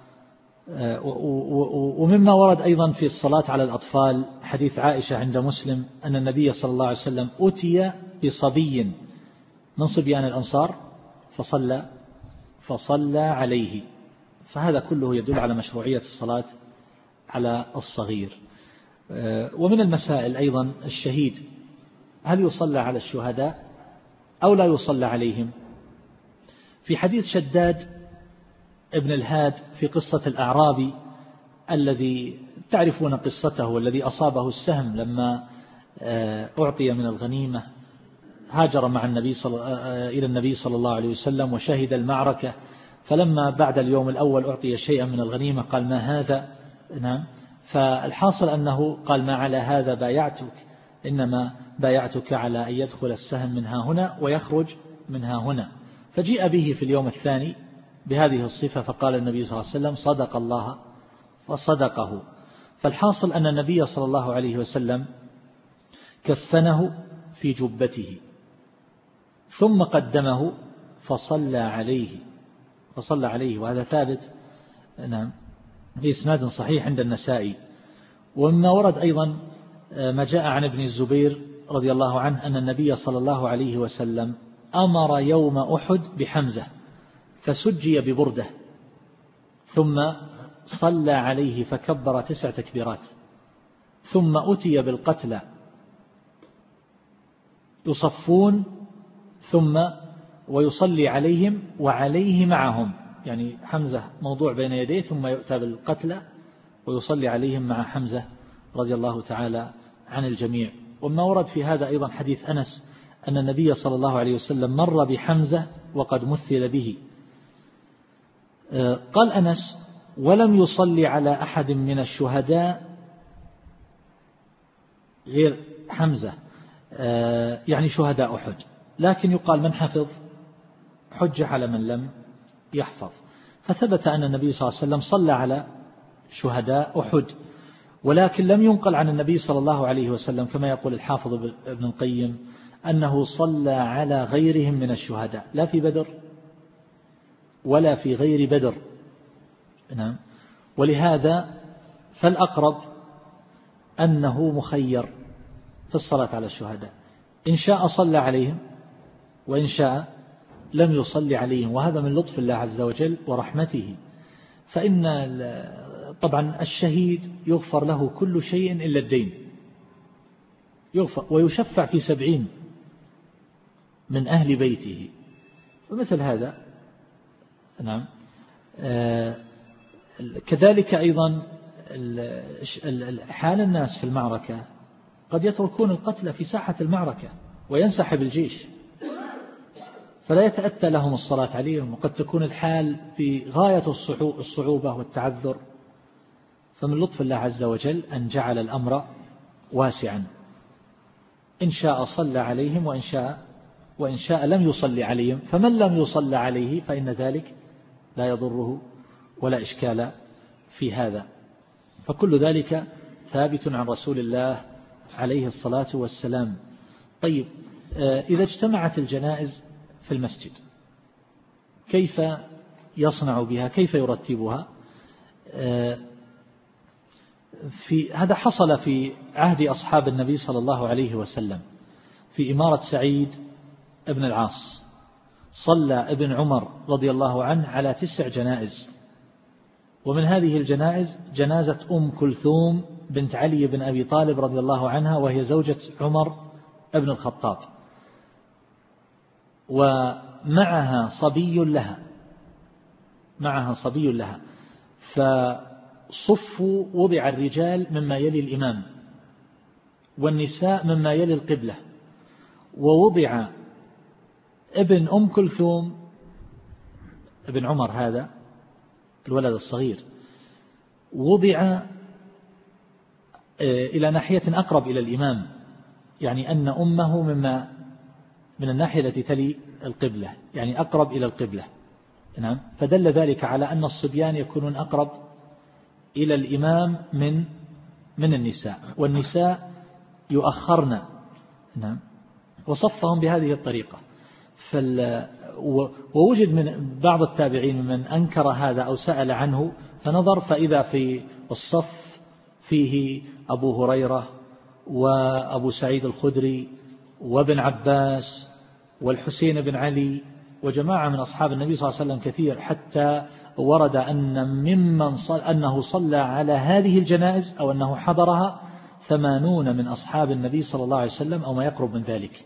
ومما ورد أيضا في الصلاة على الأطفال حديث عائشة عند مسلم أن النبي صلى الله عليه وسلم أتي بصبي من صبيان الأنصار فصلى فصلى عليه. فهذا كله يدل على مشروعية الصلاة على الصغير. ومن المسائل أيضا الشهيد هل يصلى على الشهداء أو لا يصلى عليهم؟ في حديث شداد ابن الهاد في قصة الأعرابي الذي تعرفون قصته والذي أصابه السهم لما أعطي من الغنيمة، هاجر مع النبي صلى إلى النبي صلى الله عليه وسلم وشهد المعركة، فلما بعد اليوم الأول أعطي شيئا من الغنيمة قال ما هذا؟ نعم. فالحاصل أنه قال ما على هذا بايعتك، إنما بايعتك على أن يدخل السهم منها هنا ويخرج منها هنا. فجيء به في اليوم الثاني بهذه الصفة فقال النبي صلى الله عليه وسلم صدق الله وصدقه. فالحاصل أن النبي صلى الله عليه وسلم كفنه في جبته ثم قدمه فصلى عليه فصلى عليه وهذا ثابت نعم بإسناد صحيح عند النسائي. ومما ورد أيضا ما جاء عن ابن الزبير رضي الله عنه أن النبي صلى الله عليه وسلم أمر يوم أحد بحمزة فسجي ببردة ثم صلى عليه فكبر تسع تكبيرات، ثم أتي بالقتلى يصفون ثم ويصلي عليهم وعليه معهم، يعني حمزة موضوع بين يديه ثم يؤتى بالقتلى ويصلي عليهم مع حمزة رضي الله تعالى عن الجميع. وما ورد في هذا أيضا حديث أنس أن النبي صلى الله عليه وسلم مر بحمزة وقد مثل به. قال أنس ولم يصلي على أحد من الشهداء غير حمزة، يعني شهداء أحد، لكن يقال من حفظ حج على من لم يحفظ. فثبت أن النبي صلى الله عليه وسلم صلى على شهداء أحد، ولكن لم ينقل عن النبي صلى الله عليه وسلم كما يقول الحافظ ابن القيم أنه صلى على غيرهم من الشهداء، لا في بدر ولا في غير بدر. نعم. ولهذا فالأقرب أنه مخير في الصلاة على الشهداء، إن شاء صلى عليهم وإن شاء لم يصلي عليهم، وهذا من لطف الله عز وجل ورحمته. فإن طبعا الشهيد يغفر له كل شيء إلا الدين، يغفر ويشفع في سبعين من أهل بيته ومثل هذا. نعم. آه كذلك أيضا حال الناس في المعركة قد يتركون القتل في ساحة المعركة وينسحب الجيش فلا يتأتى لهم الصلاة عليهم، وقد تكون الحال في غاية الصعوبة والتعذر. فمن لطف الله عز وجل أن جعل الأمر واسعا، إن شاء صلى عليهم وإن شاء وإن شاء لم يصلي عليهم، فمن لم يصلى عليه فإن ذلك لا يضره ولا إشكال في هذا. فكل ذلك ثابت عن رسول الله عليه الصلاة والسلام. طيب، إذا اجتمعت الجنائز في المسجد كيف يصنع بها؟ كيف يرتبها؟ في هذا حصل في عهد أصحاب النبي صلى الله عليه وسلم في إمارة سعيد ابن العاص. صلى ابن عمر رضي الله عنه على تسع جنائز، ومن هذه الجنائز جنازة أم كلثوم بنت علي بن أبي طالب رضي الله عنها، وهي زوجة عمر ابن الخطاب، ومعها صبي لها معها صبي لها فصفوا وضع الرجال مما يلي الإمام والنساء مما يلي القبلة، ووضع ابن أم كلثوم ابن عمر هذا الولد الصغير وضع إلى ناحية أقرب إلى الإمام، يعني أن أمه مما من الناحية التي تلي القبلة، يعني أقرب إلى القبلة. نعم. فدل ذلك على أن الصبيان يكونون أقرب إلى الإمام من من النساء، والنساء يؤخرن. نعم. وصفهم بهذه الطريقة. ووجد من بعض التابعين من أنكر هذا أو سأل عنه فنظر فإذا في الصف فيه أبو هريرة وأبو سعيد الخدري وابن عباس والحسين بن علي وجماعة من أصحاب النبي صلى الله عليه وسلم كثير، حتى ورد أن ممن صل أنه صلى على هذه الجنائز أو أنه حضرها ثمانون من أصحاب النبي صلى الله عليه وسلم أو ما يقرب من ذلك.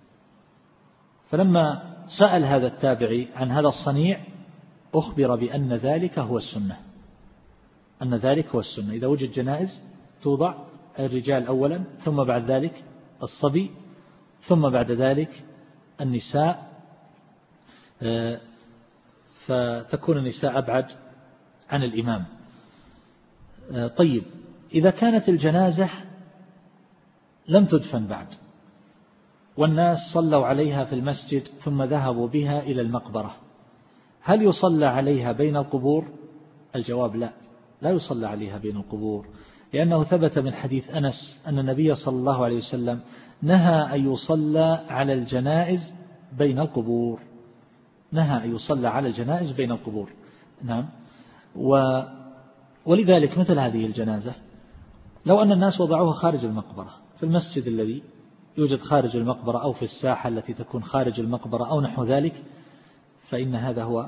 فلما سأل هذا التابعي عن هذا الصنيع أخبر بأن ذلك هو السنة، أن ذلك هو السنة. إذا وجد جنائز توضع الرجال أولا، ثم بعد ذلك الصبي، ثم بعد ذلك النساء، فتكون النساء أبعد عن الإمام. طيب، إذا كانت الجنازة لم تدفن بعد والناس صلوا عليها في المسجد ثم ذهبوا بها إلى المقبرة، هل يصلى عليها بين القبور؟ الجواب لا، لا يصلى عليها بين القبور، لأنه ثبت من حديث أنس أن النبي صلى الله عليه وسلم نهى أن يصلى على الجنائز بين القبور، نهى أن يصلى على الجنائز بين القبور. نعم. و ولذلك مثل هذه الجنازة لو أن الناس وضعوها خارج المقبرة، في المسجد الذي يوجد خارج المقبرة أو في الساحة التي تكون خارج المقبرة أو نحو ذلك، فإن هذا هو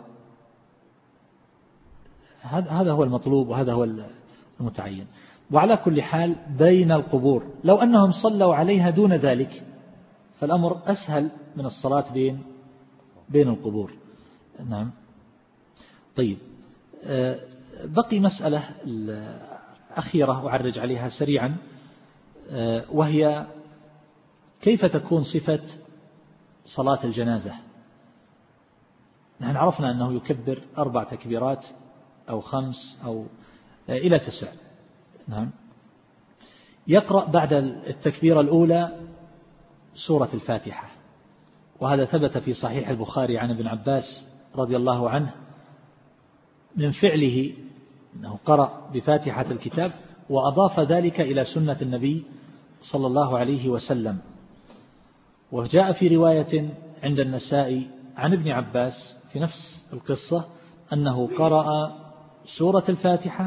هذا هو المطلوب وهذا هو المتعين. وعلى كل حال بين القبور، لو أنهم صلوا عليها دون ذلك فالأمر أسهل من الصلاة بين بين القبور. نعم. طيب، بقي مسألة أخيرة أعرج عليها سريعا، وهي كيف تكون صفة صلاة الجنازة. نحن عرفنا أنه يكبر أربع تكبيرات أو خمس أو إلى تسع. نعم. يقرأ بعد التكبيرة الأولى سورة الفاتحة، وهذا ثبت في صحيح البخاري عن ابن عباس رضي الله عنه من فعله أنه قرأ بفاتحة الكتاب، وأضاف ذلك إلى سنة النبي صلى الله عليه وسلم. وجاء في رواية عند النسائي عن ابن عباس في نفس القصة أنه قرأ سورة الفاتحة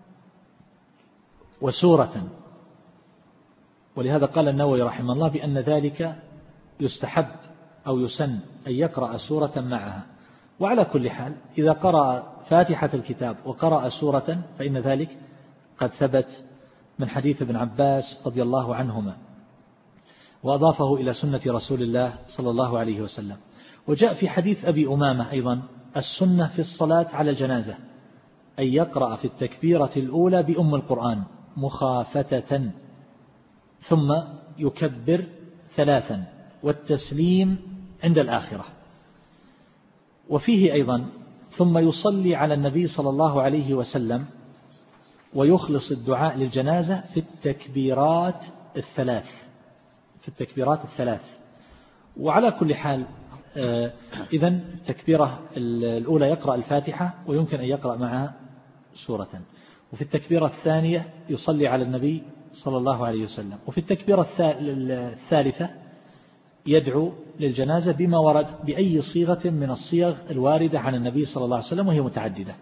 وسورة، ولهذا قال النووي رحمه الله بأن ذلك يستحب أو يسن أن يقرأ سورة معها. وعلى كل حال إذا قرأ فاتحة الكتاب وقرأ سورة فإن ذلك قد ثبت من حديث ابن عباس رضي الله عنهما، وأضافه إلى سنة رسول الله صلى الله عليه وسلم. وجاء في حديث أبي أمامة أيضا السنة في الصلاة على الجنازة أن يقرأ في التكبيرة الأولى بأم القرآن مخافتة، ثم يكبر ثلاثا والتسليم عند الآخرة. وفيه أيضا ثم يصلي على النبي صلى الله عليه وسلم ويخلص الدعاء للجنازة في التكبيرات الثلاث في التكبيرات الثلاث. وعلى كل حال إذن التكبيرة الأولى يقرأ الفاتحة ويمكن أن يقرأ معها سورة، وفي التكبيرة الثانية يصلي على النبي صلى الله عليه وسلم، وفي التكبيرة الثالثة يدعو للجنازة بما ورد بأي صيغة من الصيغ الواردة عن النبي صلى الله عليه وسلم وهي متعددة.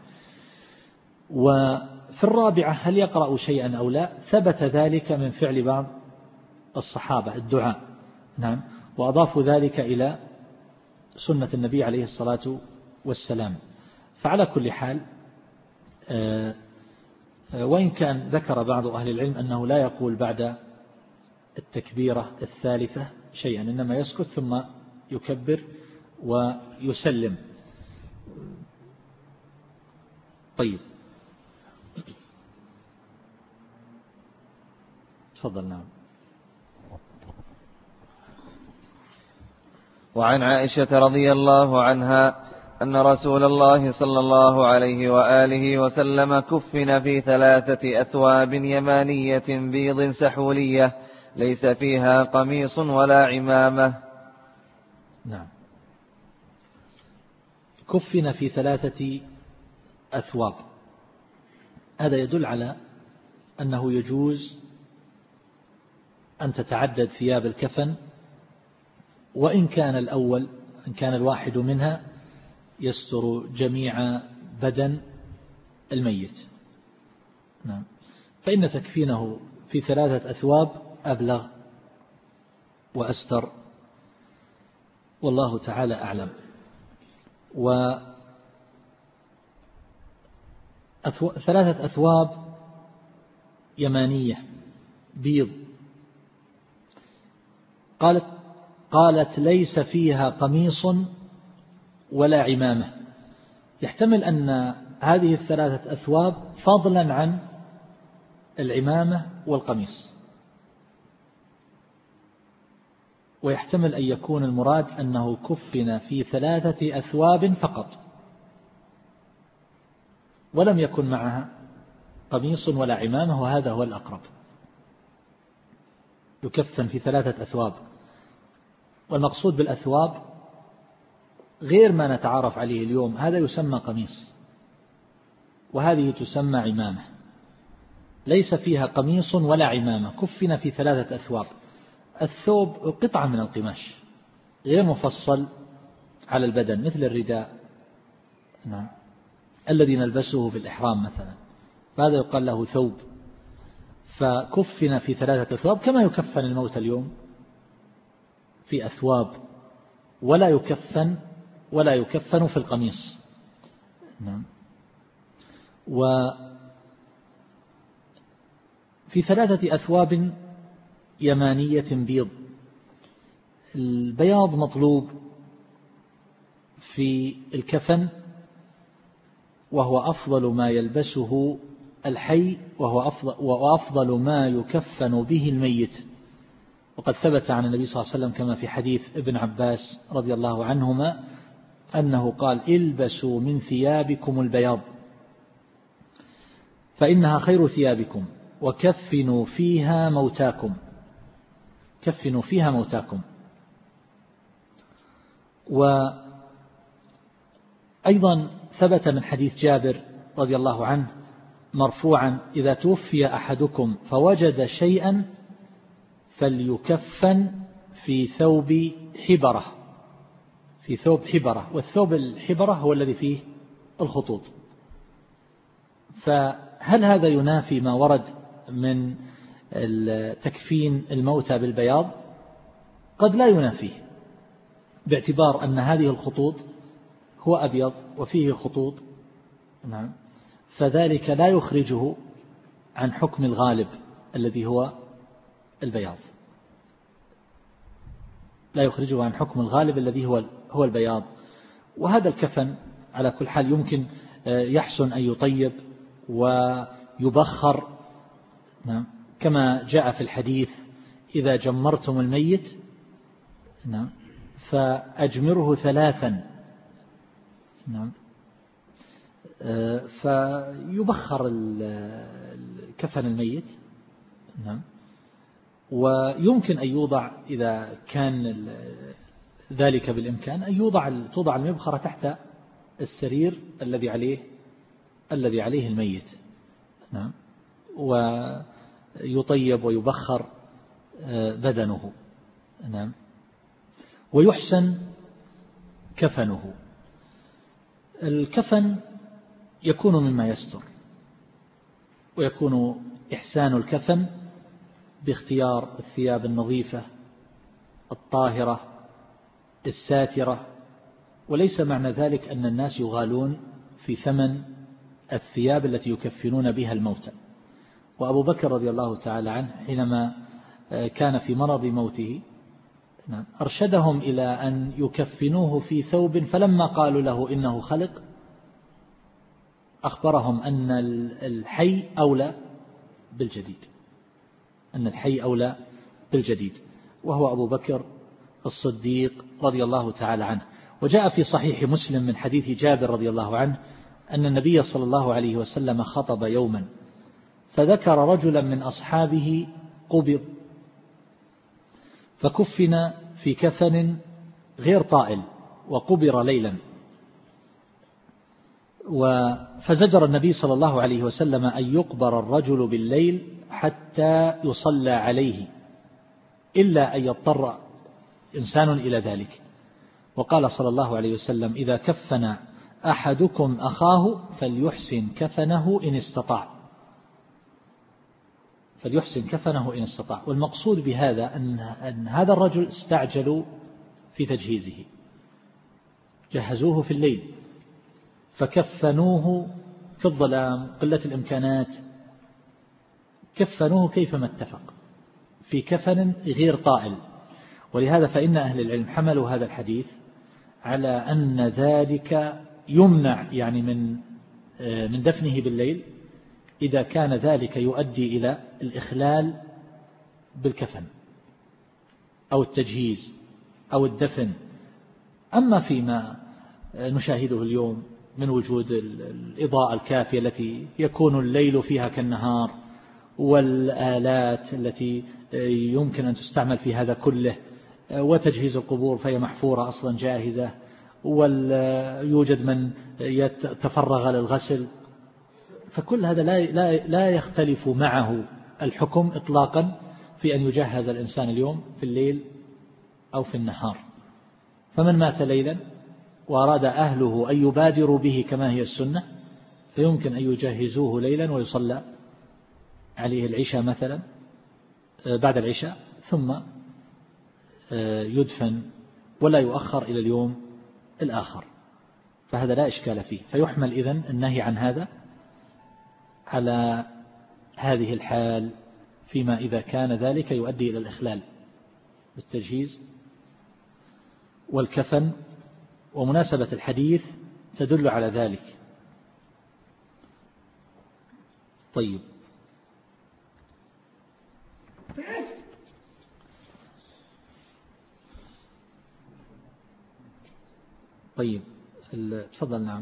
وفي الرابعة هل يقرأ شيئا أو لا؟ ثبت ذلك من فعل بعض الصحابة الدعاء. نعم. وأضافوا ذلك إلى سنة النبي عليه الصلاة والسلام. فعلى كل حال وإن كان ذكر بعض أهل العلم أنه لا يقول بعد التكبيرة الثالثة شيئا، إنما يسكت ثم يكبر ويسلم. طيب، تفضل. نعم. وعن عائشة رضي الله عنها أن رسول الله صلى الله عليه وآله وسلم كفن في ثلاثة أثواب يمانية بيض سحولية ليس فيها قميص ولا عمامة. نعم. كفن في ثلاثة أثواب، هذا يدل على أنه يجوز أن تتعدد ثياب الكفن، وإن كان الأول إن كان الواحد منها يستر جميع بدن الميت. نعم. فإن تكفينه في ثلاثة أثواب أبلغ وأستر، والله تعالى أعلم. وثلاثة أثواب يمانية بيض. قالت قالت ليس فيها قميص ولا عمامة. يحتمل أن هذه الثلاثة أثواب فضلا عن العمامة والقميص، ويحتمل أن يكون المراد أنه كفن في ثلاثة أثواب فقط ولم يكن معها قميص ولا عمامة، وهذا هو الأقرب. يكفن في ثلاثة أثواب، والمقصود بالأثواب غير ما نتعارف عليه اليوم، هذا يسمى قميص وهذه تسمى عمامة. ليس فيها قميص ولا عمامة، كفن في ثلاثة أثواب. الثوب قطعة من القماش غير مفصل على البدن مثل الرداء نعم الذي نلبسه في الإحرام مثلا، فهذا يقال له ثوب. فكفن في ثلاثة أثواب كما يكفن الموت اليوم في أثواب، ولا يكفن ولا يكفن في القميص نعم. وفي ثلاثة أثواب يمانية بيض. البياض مطلوب في الكفن، وهو أفضل ما يلبسه الحي، وهو أفضل, وأفضل ما يكفن به الميت. وقد ثبت عن النبي صلى الله عليه وسلم كما في حديث ابن عباس رضي الله عنهما أنه قال: البسوا من ثيابكم البياض فإنها خير ثيابكم، وكفنوا فيها موتاكم كفنوا فيها موتاكم. وأيضا ثبت من حديث جابر رضي الله عنه مرفوعا: إذا توفي أحدكم فوجد شيئا فليكفن في ثوب حبرة في ثوب حبرة والثوب الحبرة هو الذي فيه الخطوط. فهل هذا ينافي ما ورد من تكفين الموتى بالبياض؟ قد لا ينافيه، باعتبار أن هذه الخطوط هو أبيض وفيه خطوط نعم، فذلك لا يخرجه عن حكم الغالب الذي هو البياض لا يخرجه عن حكم الغالب الذي هو هو البياض. وهذا الكفن على كل حال يمكن يحسن أن يطيب ويبخر نعم، كما جاء في الحديث: إذا جمرتم الميت نعم فأجمره ثلاثا نعم، فيبخر كفن الميت نعم. ويمكن أن يوضع إذا كان ذلك بالإمكان أن يوضع توضع المبخرة تحت السرير الذي عليه الذي عليه الميت نعم، ويطيب ويبخر بدنه نعم. ويحسن كفنه. الكفن يكون مما يستر، ويكون إحسان الكفن باختيار الثياب النظيفة الطاهرة الساترة، وليس معنى ذلك أن الناس يغالون في ثمن الثياب التي يكفنون بها الموتى. وأبو بكر رضي الله تعالى عنه حينما كان في مرض موته أرشدهم إلى أن يكفنوه في ثوب، فلما قالوا له إنه خلق أخبرهم أن الحي أولى بالجديد أن الحي أولى بالجديد وهو أبو بكر الصديق رضي الله تعالى عنه. وجاء في صحيح مسلم من حديث جابر رضي الله عنه أن النبي صلى الله عليه وسلم خطب يوما فذكر رجلا من أصحابه قبض فكفن في كفن غير طائل وقبر ليلا، فزجر النبي صلى الله عليه وسلم أن يقبر الرجل بالليل حتى يصلى عليه إلا أن يضطر إنسان إلى ذلك. وقال صلى الله عليه وسلم: إذا كفن أحدكم أخاه فليحسن كفنه إن استطاع فليحسن كفنه إن استطاع. والمقصود بهذا أن, أن هذا الرجل استعجلوا في تجهيزه، جهزوه في الليل فكفنوه في الظلام قلة الإمكانات، كفنوه كيفما اتفق في كفن غير طائل. ولهذا فإن أهل العلم حملوا هذا الحديث على أن ذلك يمنع يعني من من دفنه بالليل إذا كان ذلك يؤدي إلى الإخلال بالكفن أو التجهيز أو الدفن. أما فيما نشاهده اليوم من وجود الإضاءة الكافية التي يكون الليل فيها كالنهار، والآلات التي يمكن أن تستعمل في هذا كله، وتجهيز القبور فهي محفورة أصلا جاهزة، ويوجد من يتفرغ للغسل، فكل هذا لا لا يختلف معه الحكم إطلاقا في أن يجهز الإنسان اليوم في الليل أو في النهار. فمن مات ليلا وأراد أهله أن يبادروا به كما هي السنة فيمكن أن يجهزوه ليلا ويصلى عليه العشاء مثلا بعد العشاء ثم يدفن ولا يؤخر إلى اليوم الآخر، فهذا لا إشكال فيه. فيحمل إذن النهي عن هذا على هذه الحال فيما إذا كان ذلك يؤدي إلى الإخلال بالتجهيز والكفن، ومناسبة الحديث تدل على ذلك. طيب، طيب تفضل. نعم.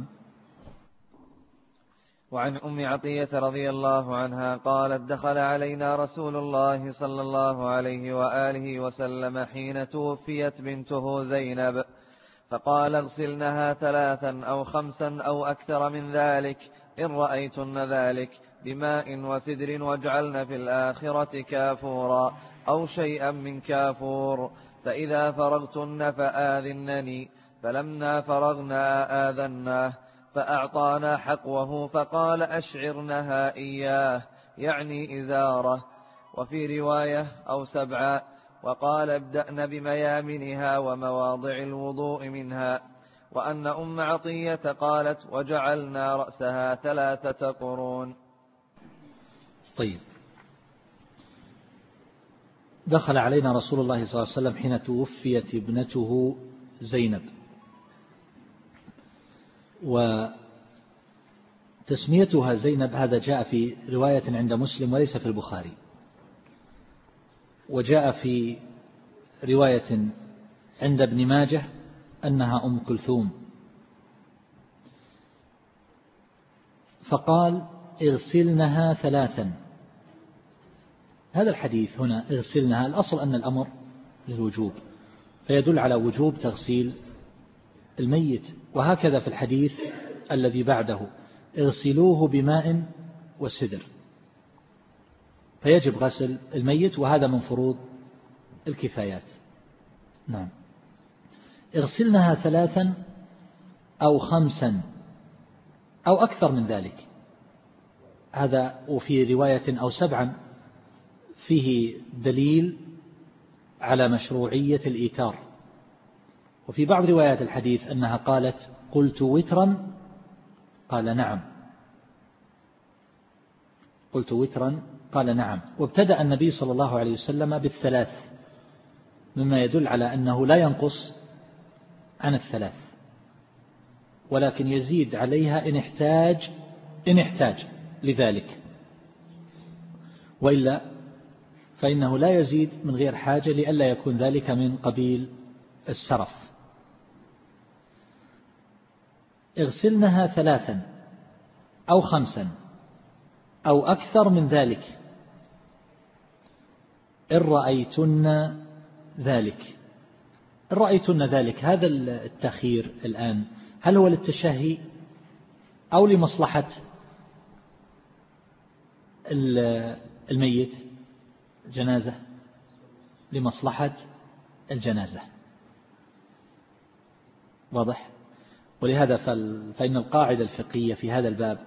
وعن أم عطية رضي الله عنها قالت: دخل علينا رسول الله صلى الله عليه وآله وسلم حين توفيت بنته زينب، فقال: اغسلنها ثلاثا أو خمسا أو أكثر من ذلك إن رأيتن ذلك بماء وسدر، واجعلن في الآخرة كافورا أو شيئا من كافور، فإذا فرغتن فآذنني. فلما فرغنا آذناه فأعطانا حقوه فقال: أشعرنها إياه، يعني إزاره، وفي رواية أو سبعا، وقال: ابدأن بميامنها ومواضع الوضوء منها. وأن أم عطية قالت: وجعلنا رأسها ثلاثة قرون. طيب، دخل علينا رسول الله صلى الله عليه وسلم حين توفيت ابنته زينب، وتسميتها زينب هذا جاء في رواية عند مسلم وليس في البخاري، وجاء في رواية عند ابن ماجه أنها أم كلثوم. فقال: اغسلنها ثلاثا. هذا الحديث هنا اغسلنها، الأصل أن الأمر للوجوب، فيدل على وجوب تغسيل الميت. وهكذا في الحديث الذي بعده: اغسلوه بماء وسدر، فيجب غسل الميت، وهذا من فروض الكفايات. نعم. اغسلنها ثلاثا أو خمسا أو أكثر من ذلك، هذا وفي رواية أو سبعا فيه دليل على مشروعية الإيتار. وفي بعض روايات الحديث أنها قالت: قلت وترا، قال نعم، قلت وترا قال نعم. وابتدأ النبي صلى الله عليه وسلم بالثلاث، مما يدل على أنه لا ينقص عن الثلاث، ولكن يزيد عليها إن احتاج إن احتاج لذلك، وإلا فإنه لا يزيد من غير حاجة لئلا يكون ذلك من قبيل السرف. اغسلنها ثلاثا أو خمسا أو أكثر من ذلك إن رأيتن ذلك. إن رأيتن ذلك، هذا التأخير الآن هل هو للتشهي أو لمصلحة الميت جنازة؟ لمصلحة الجنازة، واضح. ولهذا فإن القاعدة الفقهية في هذا الباب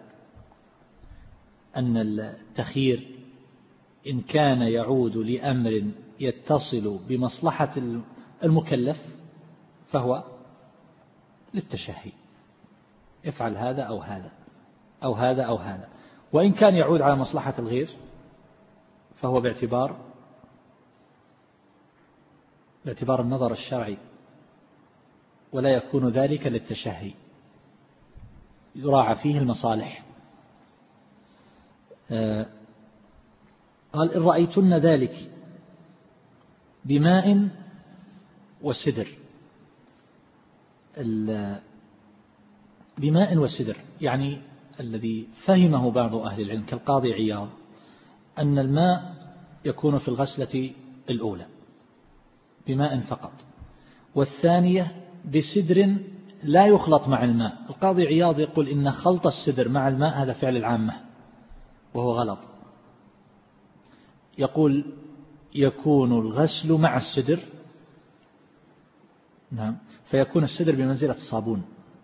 أن التخيير إن كان يعود لأمر يتصل بمصلحة المكلف فهو للتشهي، افعل هذا أو هذا أو هذا أو هذا. وإن كان يعود على مصلحة الغير فهو باعتبار باعتبار النظر الشرعي، ولا يكون ذلك للتشهي، يراعى فيه المصالح. قال إن رأيتن ذلك بماء وسدر. بماء وسدر يعني الذي فهمه بعض أهل العلم كالقاضي عياض أن الماء يكون في الغسلة الأولى بماء فقط، والثانية بسدر لا يخلط مع الماء. القاضي عياض يقول إن خلط السدر مع الماء هذا فعل العامة وهو غلط. يقول يكون الغسل مع السدر، نعم، فيكون السدر بمنزلة الصابون.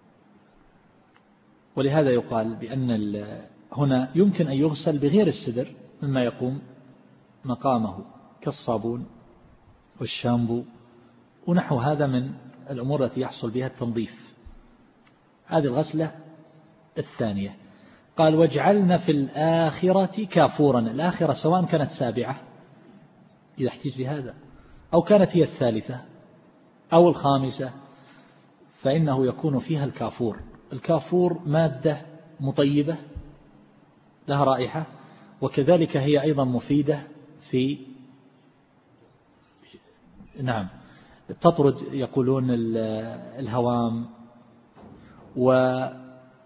ولهذا يقال بأن هنا يمكن أن يغسل بغير السدر مما يقوم مقامه كالصابون والشامبو ونحو هذا من الأمور التي يحصل بها التنظيف. هذه الغسلة الثانية. قال واجعلنا في الآخرة كافورا. الآخرة سواء كانت سابعة إذا احتاج لهذا أو كانت هي الثالثة أو الخامسة فإنه يكون فيها الكافور. الكافور مادة مطيبة لها رائحة، وكذلك هي أيضا مفيدة في نعم تطرد يقولون الهوام ويبطئ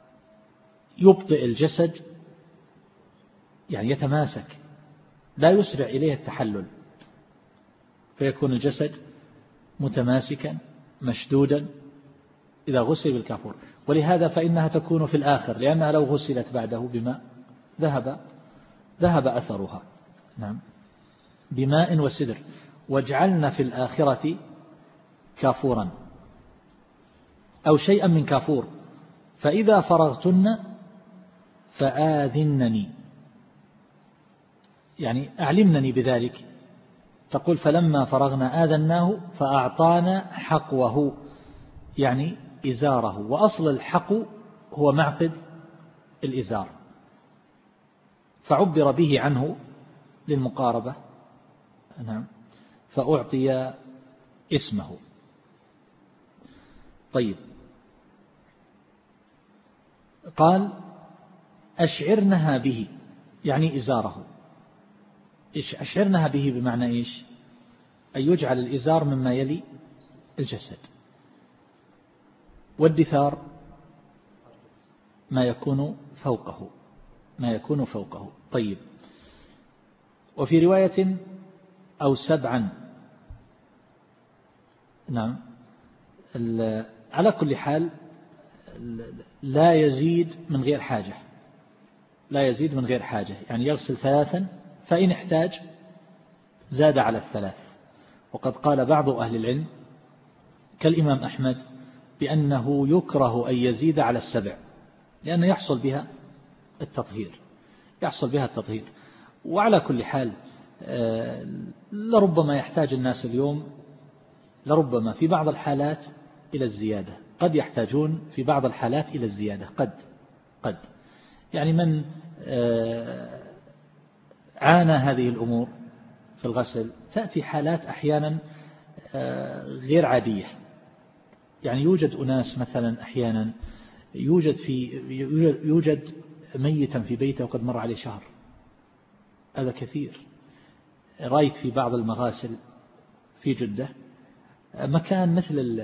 الجسد، يعني يتماسك لا يسرع إليه التحلل، فيكون الجسد متماسكا مشدودا إذا غسل بالكافور. ولهذا فإنها تكون في الآخر، لأنها لو غسلت بعده بماء ذهب ذهب أثرها. نعم بماء وسدر. واجعلنا في الآخرة كافورا أو شيئا من كافور، فإذا فرغتن فآذنني، يعني أعلمنني بذلك. تقول فلما فرغنا آذناه فأعطانا حقوه، يعني إزاره، وأصل الحقو هو معقد الإزار، فعبر به عنه للمقاربة. نعم فأعطي اسمه. طيب قال أشعرنها به، يعني إزاره. أشعرنها به بمعنى إيش؟ أن يجعل الإزار مما يلي الجسد، والدثار ما يكون فوقه ما يكون فوقه. طيب وفي رواية أو سبعا. نعم على كل حال لا يزيد من غير حاجة، لا يزيد من غير حاجة، يعني يغسل ثلاثا فإن احتاج زاد على الثلاث. وقد قال بعض أهل العلم كالإمام أحمد بأنه يكره أن يزيد على السبع، لأنه يحصل بها التطهير يحصل بها التطهير. وعلى كل حال لربما يحتاج الناس اليوم لربما في بعض الحالات إلى الزيادة، قد يحتاجون في بعض الحالات إلى الزيادة، قد قد يعني من عانى هذه الأمور في الغسل تأتي حالات أحيانا غير عادية. يعني يوجد أناس مثلا أحيانا يوجد في يوجد ميتا في بيته وقد مر عليه شهر، هذا كثير. رأيت في بعض المغاسل في جدة مكان مثل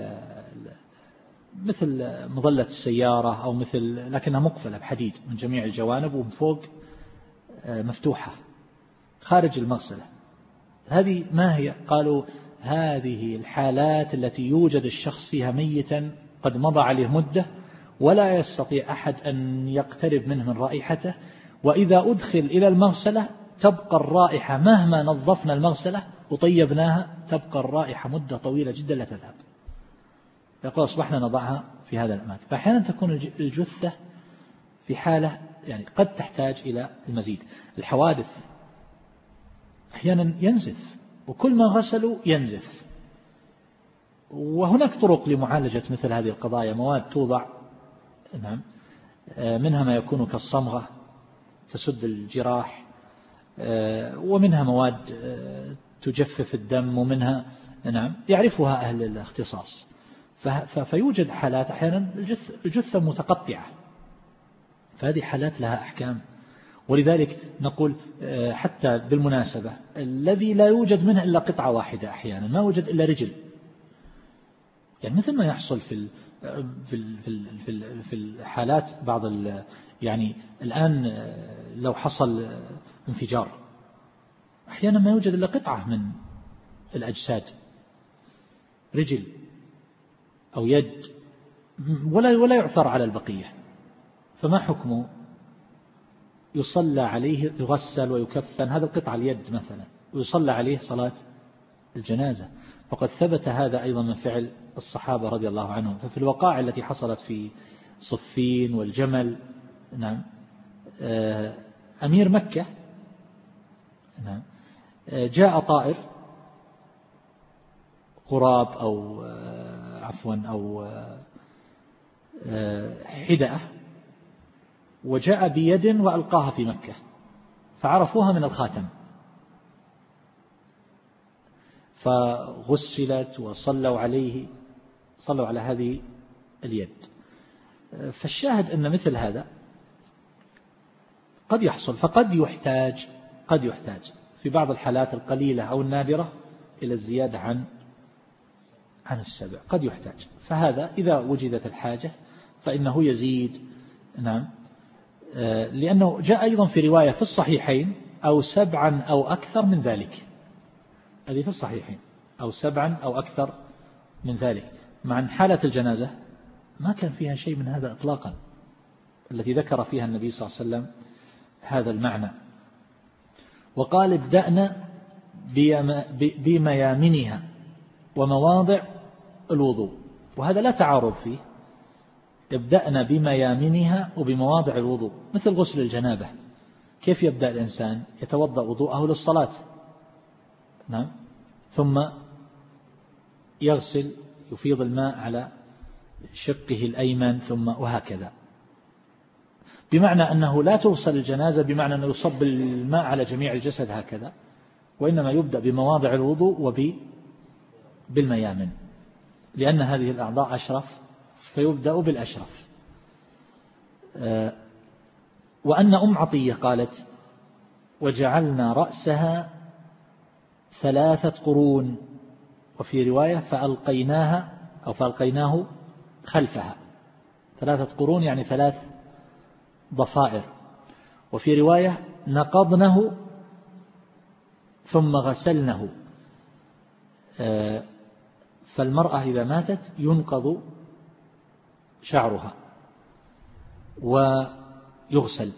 مثل مظلة السيارة أو مثل، لكنها مقفلة بحديد من جميع الجوانب ومن فوق مفتوحة خارج المغسلة. هذه ما هي؟ قالوا هذه الحالات التي يوجد الشخص فيها ميتا قد مضى عليه مدة ولا يستطيع أحد أن يقترب منه من رائحته، وإذا أدخل إلى المغسلة تبقى الرائحة مهما نظفنا المغسلة وطيبناها تبقى الرائحة مدة طويلة جدا لا تذهب. يقول أصبحنا نضعها في هذا الأماكن. فأحيانا تكون الجثة في حالة يعني قد تحتاج إلى المزيد. الحوادث أحيانا ينزف، وكل ما غسلوا ينزف. وهناك طرق لمعالجة مثل هذه القضايا، مواد توضع نعم منها ما يكون كالصمغة تسد الجراح، ومنها مواد تجفف الدم، ومنها نعم يعرفها أهل الاختصاص. فيوجد حالات أحيانا الجثة متقطعة، فهذه حالات لها أحكام. ولذلك نقول حتى بالمناسبة الذي لا يوجد منه إلا قطعة واحدة أحيانا ما يوجد إلا رجل، يعني مثل ما يحصل في في في في الحالات بعض يعني الآن لو حصل انفجار أحيانا ما يوجد إلا قطعة من الأجساد، رجل أو يد، ولا ولا يعثر على البقية، فما حكمه؟ يصلى عليه، يغسل ويكفن، هذا القطعة اليد مثلا، ويصلى عليه صلاة الجنازة. فقد ثبت هذا أيضا من فعل الصحابة رضي الله عنهم. ففي الوقائع التي حصلت في صفين والجمل، نعم، أمير مكة، نعم، جاء طائر غراب أو عفوا أو حدأة وجاء بيد وألقاها في مكة فعرفوها من الخاتم، فغسلت وصلوا عليه، صلوا على هذه اليد. فالشاهد أن مثل هذا قد يحصل، فقد يحتاج قد يحتاج في بعض الحالات القليلة أو النادرة إلى الزيادة عن عن السبع، قد يحتاج. فهذا إذا وجدت الحاجة فإنه يزيد، نعم، لأنه جاء أيضا في رواية في الصحيحين أو سبعا أو أكثر من ذلك، هذه في الصحيحين أو سبعا أو أكثر من ذلك، مع حالة الجنازة ما كان فيها شيء من هذا إطلاقا، التي ذكر فيها النبي صلى الله عليه وسلم هذا المعنى. وقال ابدأنا بميامنها ومواضع الوضوء، وهذا لا تعارض فيه، ابدأنا بميامنها وبمواضع الوضوء، مثل غسل الجنابة، كيف يبدأ الإنسان؟ يتوضأ وضوءه للصلاة، نعم، ثم يغسل، يفيض الماء على شقه الأيمن ثم وهكذا، بمعنى أنه لا توصل الجنازة بمعنى أنه يصب الماء على جميع الجسد هكذا، وإنما يبدأ بمواضع الوضوء وبالميامن، لأن هذه الأعضاء أشرف، فيبدأ بالأشرف. وأن أم عطية قالت وجعلنا رأسها ثلاثة قرون، وفي رواية فألقيناها أو فألقيناه خلفها، ثلاثة قرون يعني ثلاث ضفائر، وفي رواية نقضنه ثم غسلنه. فالمرأة إذا ماتت ينقض شعرها ويغسل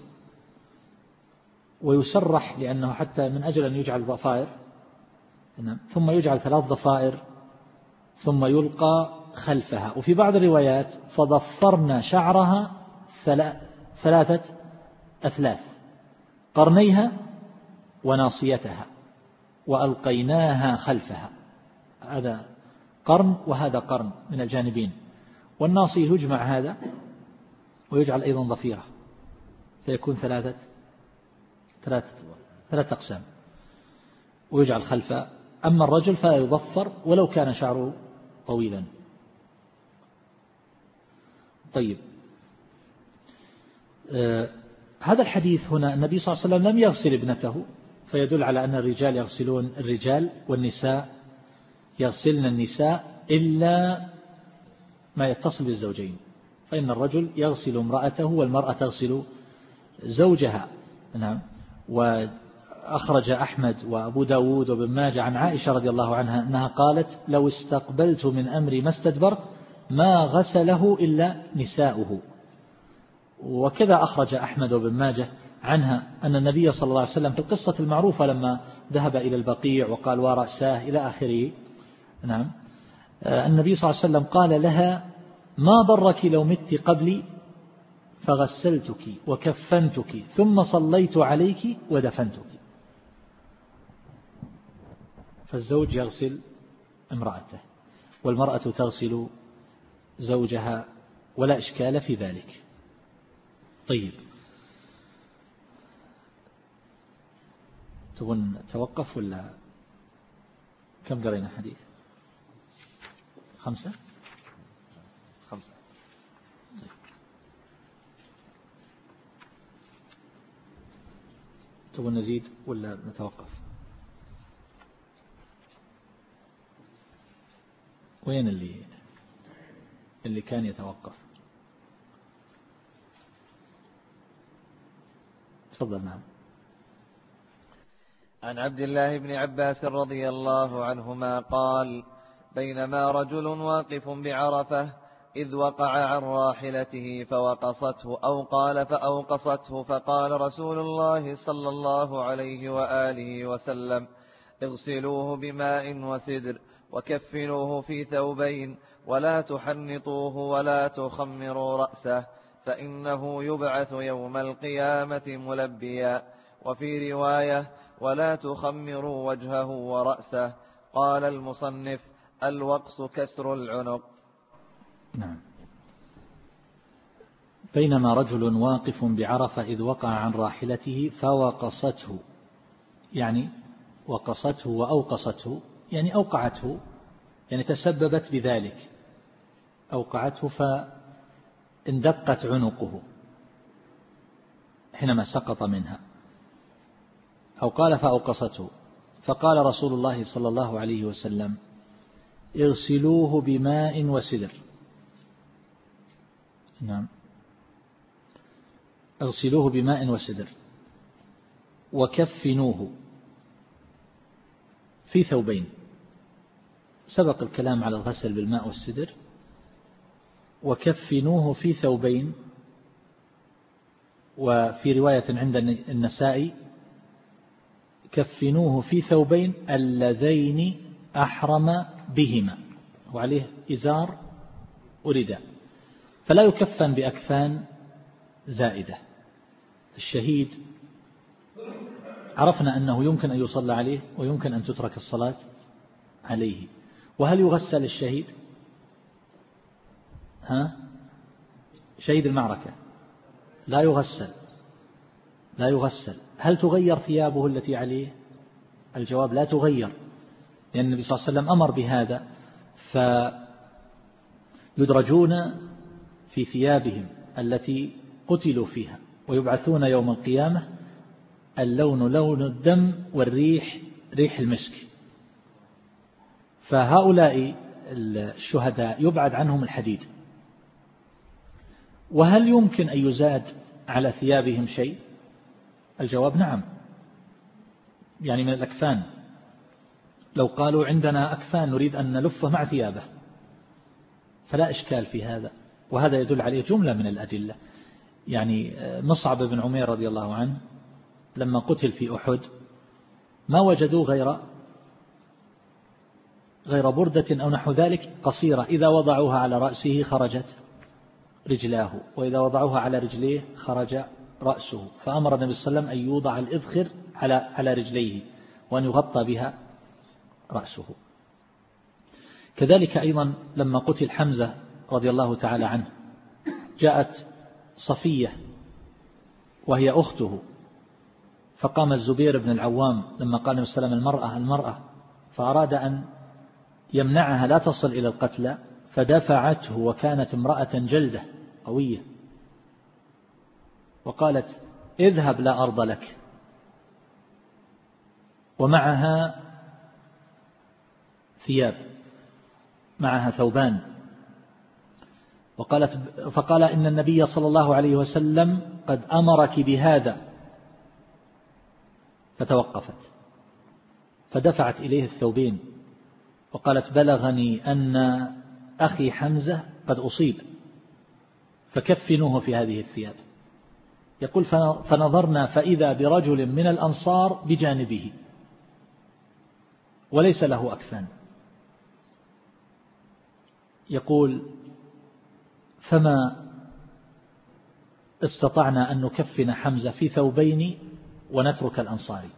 ويسرح، لأنه حتى من أجل أن يجعل ضفائر، ثم يجعل ثلاث ضفائر ثم يلقى خلفها. وفي بعض الروايات فضفرنا شعرها ثلاثة أثلاث، قرنيها وناصيتها، وألقيناها خلفها، هذا قرن وهذا قرن من الجانبين، والناصية يجمع هذا ويجعل أيضا ضفيرة، فيكون ثلاثة ثلاثة ثلاثة أقسام، ويجعل خلفه. أما الرجل فلا يضفر ولو كان شعره طويلا. طيب، آه هذا الحديث هنا النبي صلى الله عليه وسلم لم يغسل ابنته، فيدل على أن الرجال يغسلون الرجال والنساء يغسلن النساء إلا ما يتصل بالزوجين، فإن الرجل يغسل امرأته والمرأة تغسل زوجها. نعم. وأخرج أحمد وأبو داود وابن ماجه عن عائشة رضي الله عنها أنها قالت لو استقبلت من أمري ما استدبرت ما غسله إلا نساؤه. وكذا أخرج أحمد وابن ماجه عنها أن النبي صلى الله عليه وسلم في القصة المعروفة لما ذهب إلى البقيع وقال ورأساه إلى آخره، نعم، النبي صلى الله عليه وسلم قال لها ما ضرك لو مت قبلي فغسلتك وكفنتك ثم صليت عليك ودفنتك. فالزوج يغسل امرأته والمرأة تغسل زوجها ولا إشكال في ذلك. طيب، تبون توقف ولا كم قرينا حديث؟ خمسة خمسة. تبغى نزيد ولا نتوقف؟ وين اللي اللي كان يتوقف؟ تفضل. نعم. عن عبد الله بن عباس رضي الله عنهما قال: بينما رجل واقف بعرفة إذ وقع عن راحلته فوقصته، أو قال فأوقصته، فقال رسول الله صلى الله عليه وآله وسلم: اغسلوه بماء وسدر وكفنوه في ثوبين ولا تحنطوه ولا تخمروا رأسه فإنه يبعث يوم القيامة ملبيا. وفي رواية: ولا تخمروا وجهه ورأسه. قال المصنف: الوقص كسر العنق. نعم. بينما رجل واقف بعرفة إذ وقع عن راحلته فوقصته، يعني وقصته وأوقصته، يعني أوقعته، يعني تسببت بذلك، أوقعته فاندقت عنقه حينما سقط منها، أو قال فأوقصته، فقال رسول الله صلى الله عليه وسلم: اغسلوه بماء وسدر. نعم. اغسلوه بماء وسدر وكفنوه في ثوبين. سبق الكلام على الغسل بالماء والسدر. وكفنوه في ثوبين، وفي رواية عند النسائي: كفنوه في ثوبين اللذين أحرم بهما، وعليه إزار ورداء، فلا يكفن بأكفان زائدة. الشهيد عرفنا أنه يمكن أن يصلى عليه ويمكن أن تترك الصلاة عليه. وهل يغسل الشهيد؟ ها؟ شهيد المعركة لا يغسل، لا يغسل. هل تغير ثيابه التي عليه؟ الجواب: لا تغير، لأن النبي صلى الله عليه وسلم أمر بهذا، فيدرجون في ثيابهم التي قتلوا فيها ويبعثون يوم القيامة اللون لون الدم والريح ريح المسك. فهؤلاء الشهداء يبعد عنهم الحديد. وهل يمكن أن يزاد على ثيابهم شيء؟ الجواب: نعم، يعني من الأكفان. لو قالوا عندنا أكفان نريد أن نلفه مع ثيابه فلا إشكال في هذا، وهذا يدل عليه جملة من الأدلة. يعني مصعب بن عمير رضي الله عنه لما قتل في أحد ما وجدوا غير غير بردة أو نحو ذلك قصيرة، إذا وضعوها على رأسه خرجت رجلاه، وإذا وضعوها على رجليه خرج رأسه، فأمر النبي صلى الله عليه وسلم أن يوضع الإذخر على على رجليه وأن يغطى بها رأسه. كذلك أيضا لما قتل حمزة رضي الله تعالى عنه جاءت صفية وهي أخته، فقام الزبير بن العوام لما قال النبي صلى الله عليه وسلم: المرأة المرأة، فأراد أن يمنعها لا تصل إلى القتلى، فدفعته، وكانت امرأة جلدة قوية، وقالت: اذهب لا أرض لك، ومعها ثياب، معها ثوبان، وقالت فقال: إن النبي صلى الله عليه وسلم قد أمرك بهذا، فتوقفت فدفعت إليه الثوبين وقالت: بلغني أن أخي حمزة قد أصيب فكفنوه في هذه الثياب. يقول: فنظرنا فإذا برجل من الأنصار بجانبه وليس له أكفان. يقول: فما استطعنا أن نكفن حمزة في ثوبين ونترك الأنصاري،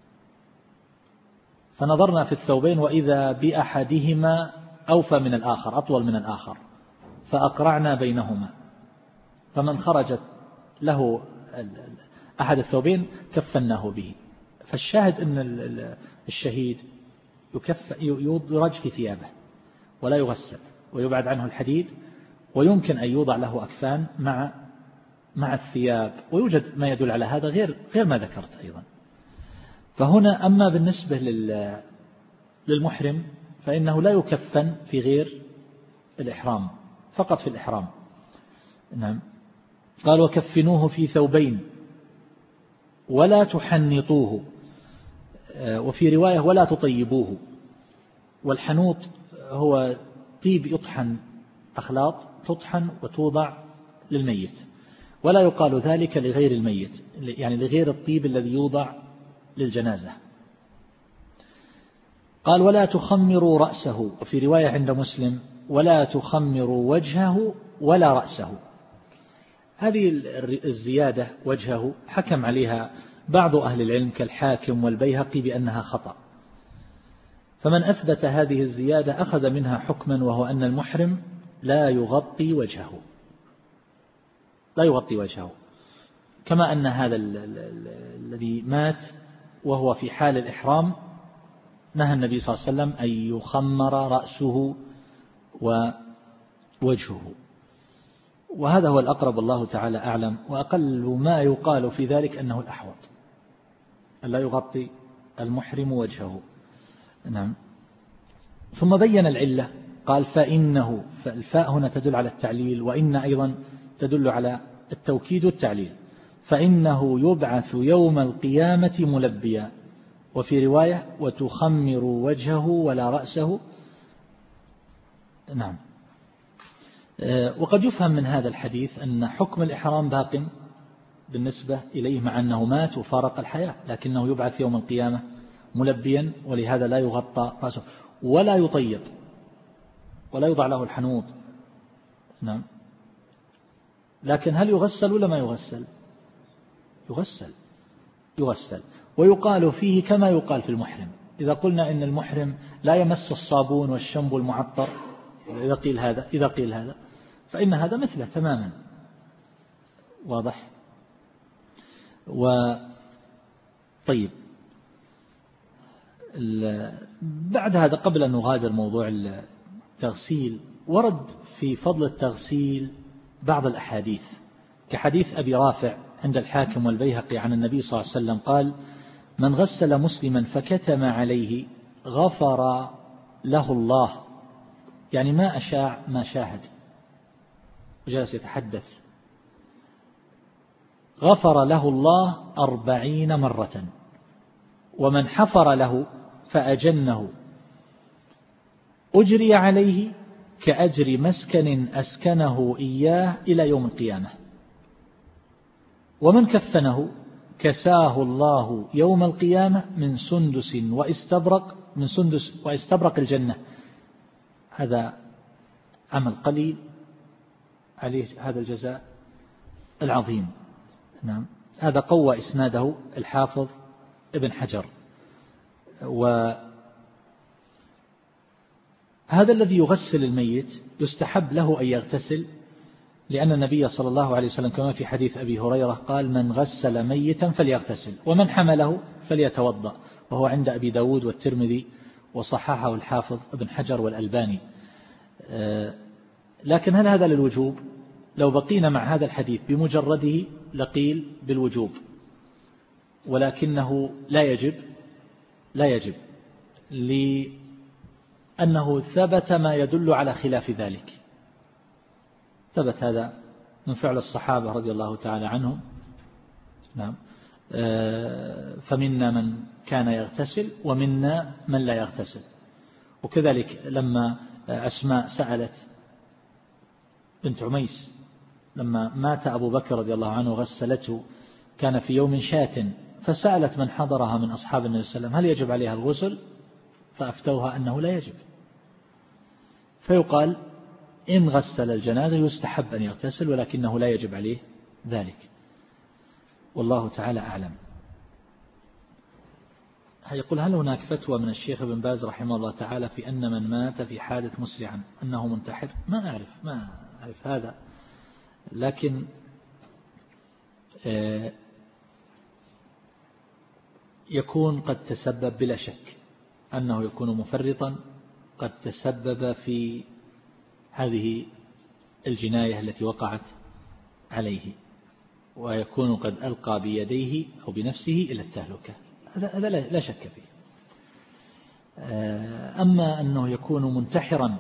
فنظرنا في الثوبين وإذا بأحدهما أوفى من الآخر، أطول من الآخر، فأقرعنا بينهما، فمن خرجت له أحد الثوبين كفناه به. فالشاهد أن الشهيد يدرج في ثيابه ولا يغسل، ويبعد عنه الحديد، ويمكن أن يوضع له أكفان مع مع الثياب، ويوجد ما يدل على هذا غير غير ما ذكرت أيضا. فهنا أما بالنسبة للمحرم فإنه لا يكفن في غير الإحرام، فقط في الإحرام. نعم. قال وكفنوه في ثوبين ولا تحنطوه، وفي رواية ولا تطيبوه. والحنوط هو طيب يطحن، أخلاط تطحن وتوضع للميت، ولا يقال ذلك لغير الميت، يعني لغير الطيب الذي يوضع للجنازة. قال ولا تخمروا رأسه، وفي رواية عند مسلم ولا تخمروا وجهه ولا رأسه. هذه الزيادة وجهه حكم عليها بعض أهل العلم كالحاكم والبيهقي بأنها خطأ، فمن أثبت هذه الزيادة أخذ منها حكما، وهو أن المحرم لا يغطي وجهه، لا يغطي وجهه، كما أن هذا الذي مات وهو في حال الإحرام نهى النبي صلى الله عليه وسلم أن يخمر رأسه ووجهه، وهذا هو الأقرب الله تعالى أعلم، وأقل ما يقال في ذلك أنه الأحوط أن لا يغطي المحرم وجهه. نعم. ثم بين العلة، قال فإنه، فالفاء هنا تدل على التعليل، وإن أيضا تدل على التوكيد والتعليل. فإنه يبعث يوم القيامة ملبيا، وفي رواية وتخمر وجهه ولا رأسه. نعم. وقد يفهم من هذا الحديث أن حكم الإحرام باق بالنسبة إليه مع أنه مات وفارق الحياة، لكنه يبعث يوم القيامة ملبيا، ولهذا لا يغطى رأسه ولا يطيب ولا يوضع له الحنوط. نعم. لكن هل يغسل ولا ما يغسل؟ يغسل يغسل ويقال فيه كما يقال في المحرم. إذا قلنا إن المحرم لا يمس الصابون والشامبو المعطر، إذا قيل هذا إذا قيل هذا فإن هذا مثله تماما. واضح؟ و طيب، بعد هذا قبل أن نغادر موضوع التغسيل، ورد في فضل التغسيل بعض الأحاديث، كحديث أبي رافع عند الحاكم والبيهقي عن النبي صلى الله عليه وسلم قال من غسل مسلما فكتم عليه غفر له الله، يعني ما أشاع ما شاهد وجلس يتحدث، غفر له الله أربعين مرة. ومن حفر له فأجنه أجري عليه كأجر مسكن أسكنه إياه إلى يوم القيامة. ومن كفنه كساه الله يوم القيامة من سندس واستبرق من سندس واستبرق الجنة. هذا عمل قليل عليه هذا الجزاء العظيم. نعم. هذا قوى إسناده الحافظ ابن حجر. وهذا الذي يغسل الميت يستحب له أن يغتسل، لأن النبي صلى الله عليه وسلم كما في حديث أبي هريرة قال من غسل ميتا فليغتسل ومن حمله فليتوضأ، وهو عند أبي داود والترمذي وصححه الحافظ ابن حجر والألباني. لكن هل هذا للوجوب؟ لو بقينا مع هذا الحديث بمجرده لقيل بالوجوب، ولكنه لا يجب لا يجب لأنه ثبت ما يدل على خلاف ذلك. ثبت هذا من فعل الصحابة رضي الله تعالى عنهم. نعم. فمنا من كان يغتسل ومنا من لا يغتسل. وكذلك لما أسماء سألت بنت عميس لما مات أبو بكر رضي الله عنه غسلته، كان في يوم شات، فسألت من حضرها من أصحاب النبي صلى الله عليه وسلم هل يجب عليها الغسل؟ فأفتوها أنه لا يجب. فيقال إن غسل الجنازة يستحب أن يغتسل، ولكنه لا يجب عليه ذلك، والله تعالى أعلم. يقول هل هناك فتوى من الشيخ ابن باز رحمه الله تعالى في أن من مات في حادث مسرعا أنه منتحر؟ ما أعرف ما أعرف هذا، لكن يكون قد تسبب بلا شك أنه يكون مفرطا، قد تسبب في هذه الجناية التي وقعت عليه، ويكون قد ألقى بيديه أو بنفسه إلى التهلكة، هذا لا شك فيه. أما أنه يكون منتحرا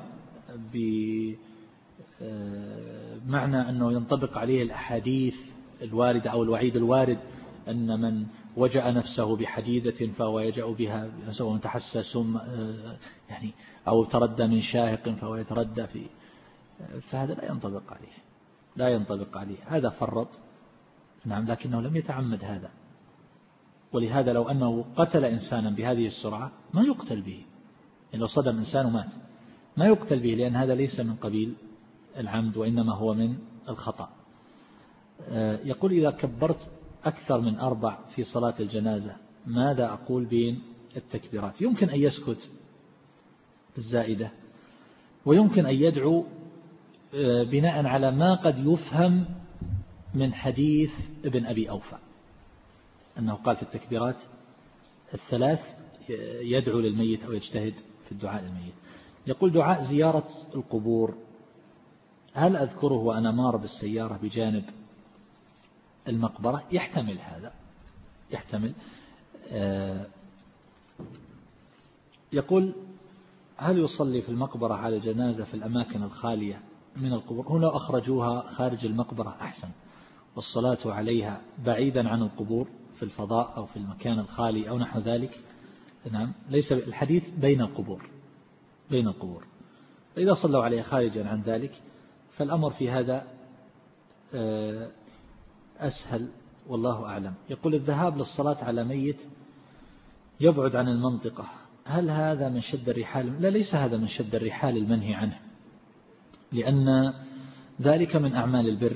بمعنى أنه ينطبق عليه الأحاديث الواردة أو الوعيد الوارد أن من وجأ نفسه بحديدة فهو يجأ بها نفسه ومن تحسس يعني أو تردى من شاهق فهو يتردى في، فهذا لا ينطبق عليه، لا ينطبق عليه، هذا فرط نعم، لكنه لم يتعمد هذا. ولهذا لو أنه قتل إنسانا بهذه السرعة ما يقتل به، يعني لو صدم إنسان ومات ما يقتل به، لأن هذا ليس من قبيل العمد وإنما هو من الخطأ. يقول إذا كبرت أكثر من أربع في صلاة الجنازة ماذا أقول بين التكبيرات؟ يمكن أن يسكت بالزائدة، ويمكن أن يدعو بناء على ما قد يفهم من حديث ابن أبي أوفى أنه قال في التكبيرات الثلاث يدعو للميت أو يجتهد في الدعاء للميت. يقول دعاء زيارة القبور هل أذكره وأنا مار بالسيارة بجانب المقبرة؟ يحتمل هذا، يحتمل. يقول هل يصلي في المقبرة على الجنازة في الأماكن الخالية من القبور؟ هنا أخرجوها خارج المقبرة أحسن، والصلاة عليها بعيدا عن القبور في الفضاء أو في المكان الخالي أو نحو ذلك. نعم، ليس الحديث بين القبور، بين القبور. فإذا صلوا عليها خارجا عن ذلك فالأمر في هذا أسهل والله أعلم. يقول الذهاب للصلاة على ميت يبعد عن المنطقة هل هذا من شد الرحال؟ لا، ليس هذا من شد الرحال المنهي عنه، لأن ذلك من أعمال البر،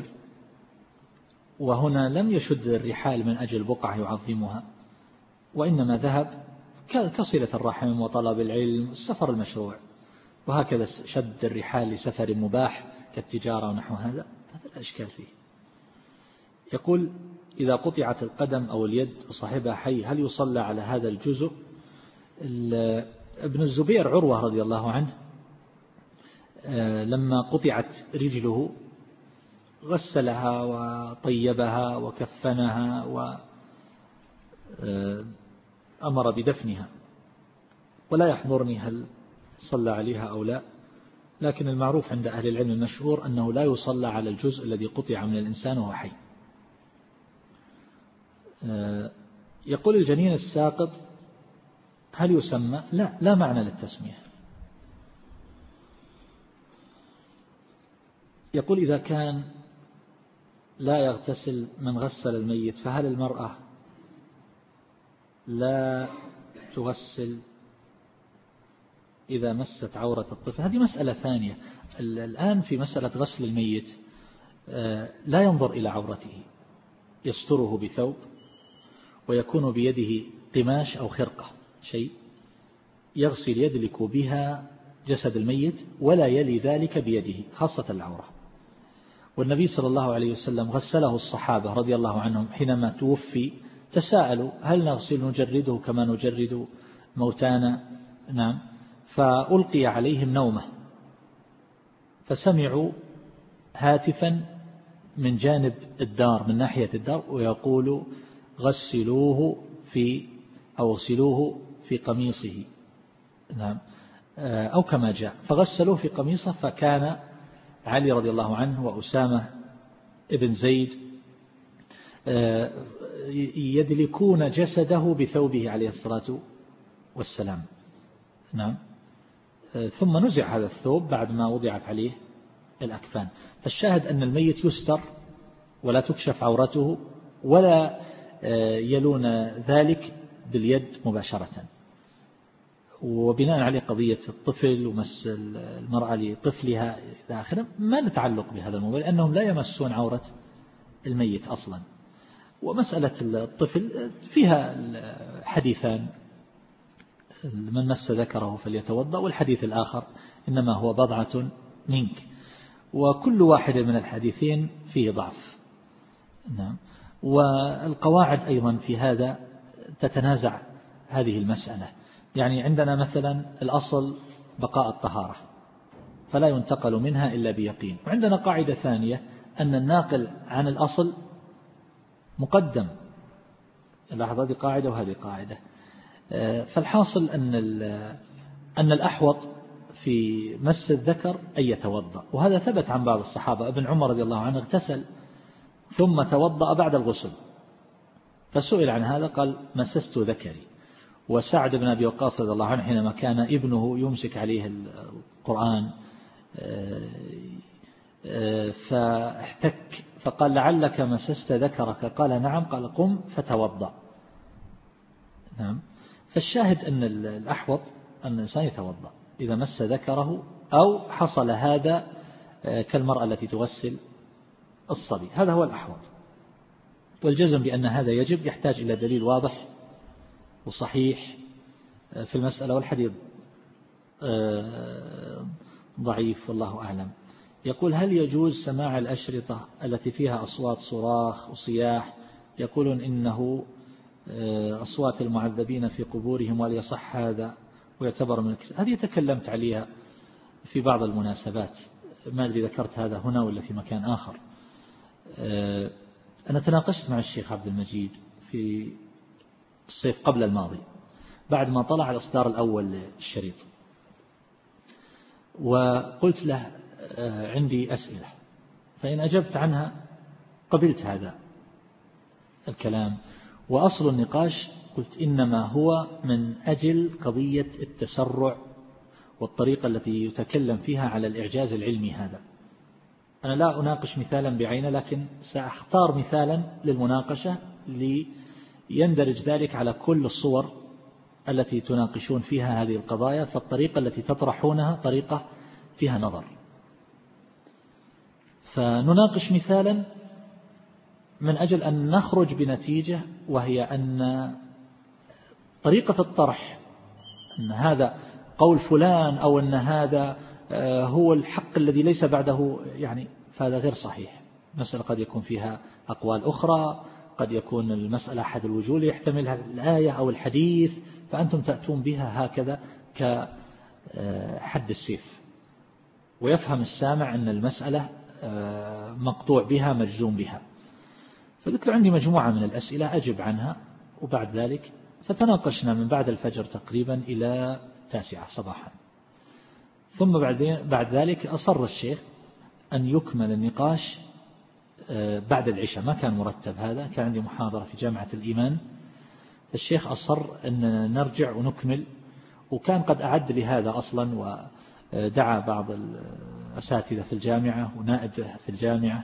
وهنا لم يشد الرحال من أجل بقعة يعظمها، وإنما ذهب كصلة الرحم وطلب العلم، السفر المشروع، وهكذا شد الرحال لسفر مباح كالتجارة ونحو هذا، هذا لا إشكال فيه. يقول إذا قطعت القدم أو اليد وصاحبها حي هل يصلى على هذا الجزء؟ ابن الزبير عروة رضي الله عنه لما قطعت رجله غسلها وطيبها وكفنها وأمر بدفنها، ولا يحضرني هل صلى عليها أو لا، لكن المعروف عند أهل العلم المشهور أنه لا يصلى على الجزء الذي قطع من الإنسان وهو حي. يقول الجنين الساقط هل يسمى؟ لا، لا معنى للتسمية. يقول إذا كان لا يغتسل من غسل الميت فهل المرأة لا تغسل إذا مست عورة الطفل؟ هذه مسألة ثانية. الآن في مسألة غسل الميت لا ينظر إلى عورته، يستره بثوب ويكون بيده قماش أو خرقة شيء يغسل يدلك بها جسد الميت ولا يلي ذلك بيده خاصة العورة. والنبي صلى الله عليه وسلم غسله الصحابة رضي الله عنهم حينما توفي، تساءلوا هل نغسل نجرده كما نجرد موتانا؟ نعم. فألقي عليهم نومه فسمعوا هاتفا من جانب الدار من ناحية الدار ويقول غسلوه في أو غسلوه في قميصه، نعم، أو كما جاء، فغسلوه في قميصه، فكان علي رضي الله عنه وأسامة ابن زيد يدلكون جسده بثوبه عليه الصلاة والسلام، نعم. ثم نزع هذا الثوب بعد ما وضعت عليه الأكفان. فالشاهد أن الميت يستر ولا تكشف عورته ولا يلون ذلك باليد مباشرة. وبناء عليه قضية الطفل ومس المرأة لطفلها إلى آخره ما نتعلق بهذا الموضوع، لأنهم لا يمسون عورة الميت أصلا. ومسألة الطفل فيها حديثان، من مس ذكره فليتوضأ، والحديث الآخر إنما هو بضعة منك، وكل واحد من الحديثين فيه ضعف، نعم. والقواعد أيضا في هذا تتنازع هذه المسألة. يعني عندنا مثلا الأصل بقاء الطهارة، فلا ينتقل منها إلا بيقين. وعندنا قاعدة ثانية أن الناقل عن الأصل مقدم. لاحظ هذه قاعدة وهذه قاعدة. فالحاصل أن أن الأحوط في مس الذكر أن يتوضأ، وهذا ثبت عن بعض الصحابة. ابن عمر رضي الله عنه اغتسل ثم توضأ بعد الغسل، فسئل عن هذا قال مسست ذكري. وسعد بن أبي وقاص رضي الله عنه حينما كان ابنه يمسك عليه القرآن فاحتك فقال لعلك مسست ذكرك، قال نعم، قال قم فتوضأ. نعم. فالشاهد أن الأحوط أن الإنسان يتوضأ إذا مس ذكره أو حصل هذا كالمرأة التي تغسل الصبي، هذا هو الأحوط. والجزم بأن هذا يجب يحتاج إلى دليل واضح وصحيح في المسألة، والحديث ضعيف والله أعلم. يقول هل يجوز سماع الأشرطة التي فيها أصوات صراخ وصياح؟ يقولون إنه أصوات المعذبين في قبورهم، وهل يصح هذا ويعتبر من الكسر؟ هذه تكلمت عليها في بعض المناسبات، ما أدري ذكرت هذا هنا ولا في مكان آخر. أنا تناقشت مع الشيخ عبد المجيد في الصيف قبل الماضي بعد ما طلع الإصدار الأول للشريط، وقلت له عندي أسئلة، فإن أجبت عنها قبلت هذا الكلام. وأصل النقاش قلت إنما هو من أجل قضية التسرع والطريقة التي يتكلم فيها على الإعجاز العلمي. هذا أنا لا أناقش مثالا بعينه، لكن سأختار مثالا للمناقشة ليندرج ذلك على كل الصور التي تناقشون فيها هذه القضايا، فالطريقة التي تطرحونها طريقة فيها نظر. فنناقش مثالا من أجل أن نخرج بنتيجة، وهي أن طريقة الطرح أن هذا قول فلان أو أن هذا هو الحق الذي ليس بعده، يعني فهذا غير صحيح. مسألة قد يكون فيها أقوال أخرى، قد يكون المسألة أحد الوجوه يحتملها الآية أو الحديث، فأنتم تأتون بها هكذا كحد السيف، ويفهم السامع أن المسألة مقطوع بها مجزوم بها. فقلت له عندي مجموعة من الأسئلة أجب عنها، وبعد ذلك فتناقشنا من بعد الفجر تقريبا إلى التاسعة صباحا. ثم بعد ذلك أصر الشيخ أن يكمل النقاش بعد العشاء، ما كان مرتب هذا، كان عندي محاضرة في جامعة الإيمان. الشيخ أصر أن نرجع ونكمل، وكان قد أعد لهذا أصلا، ودعا بعض الأساتذة في الجامعة ونائب في الجامعة،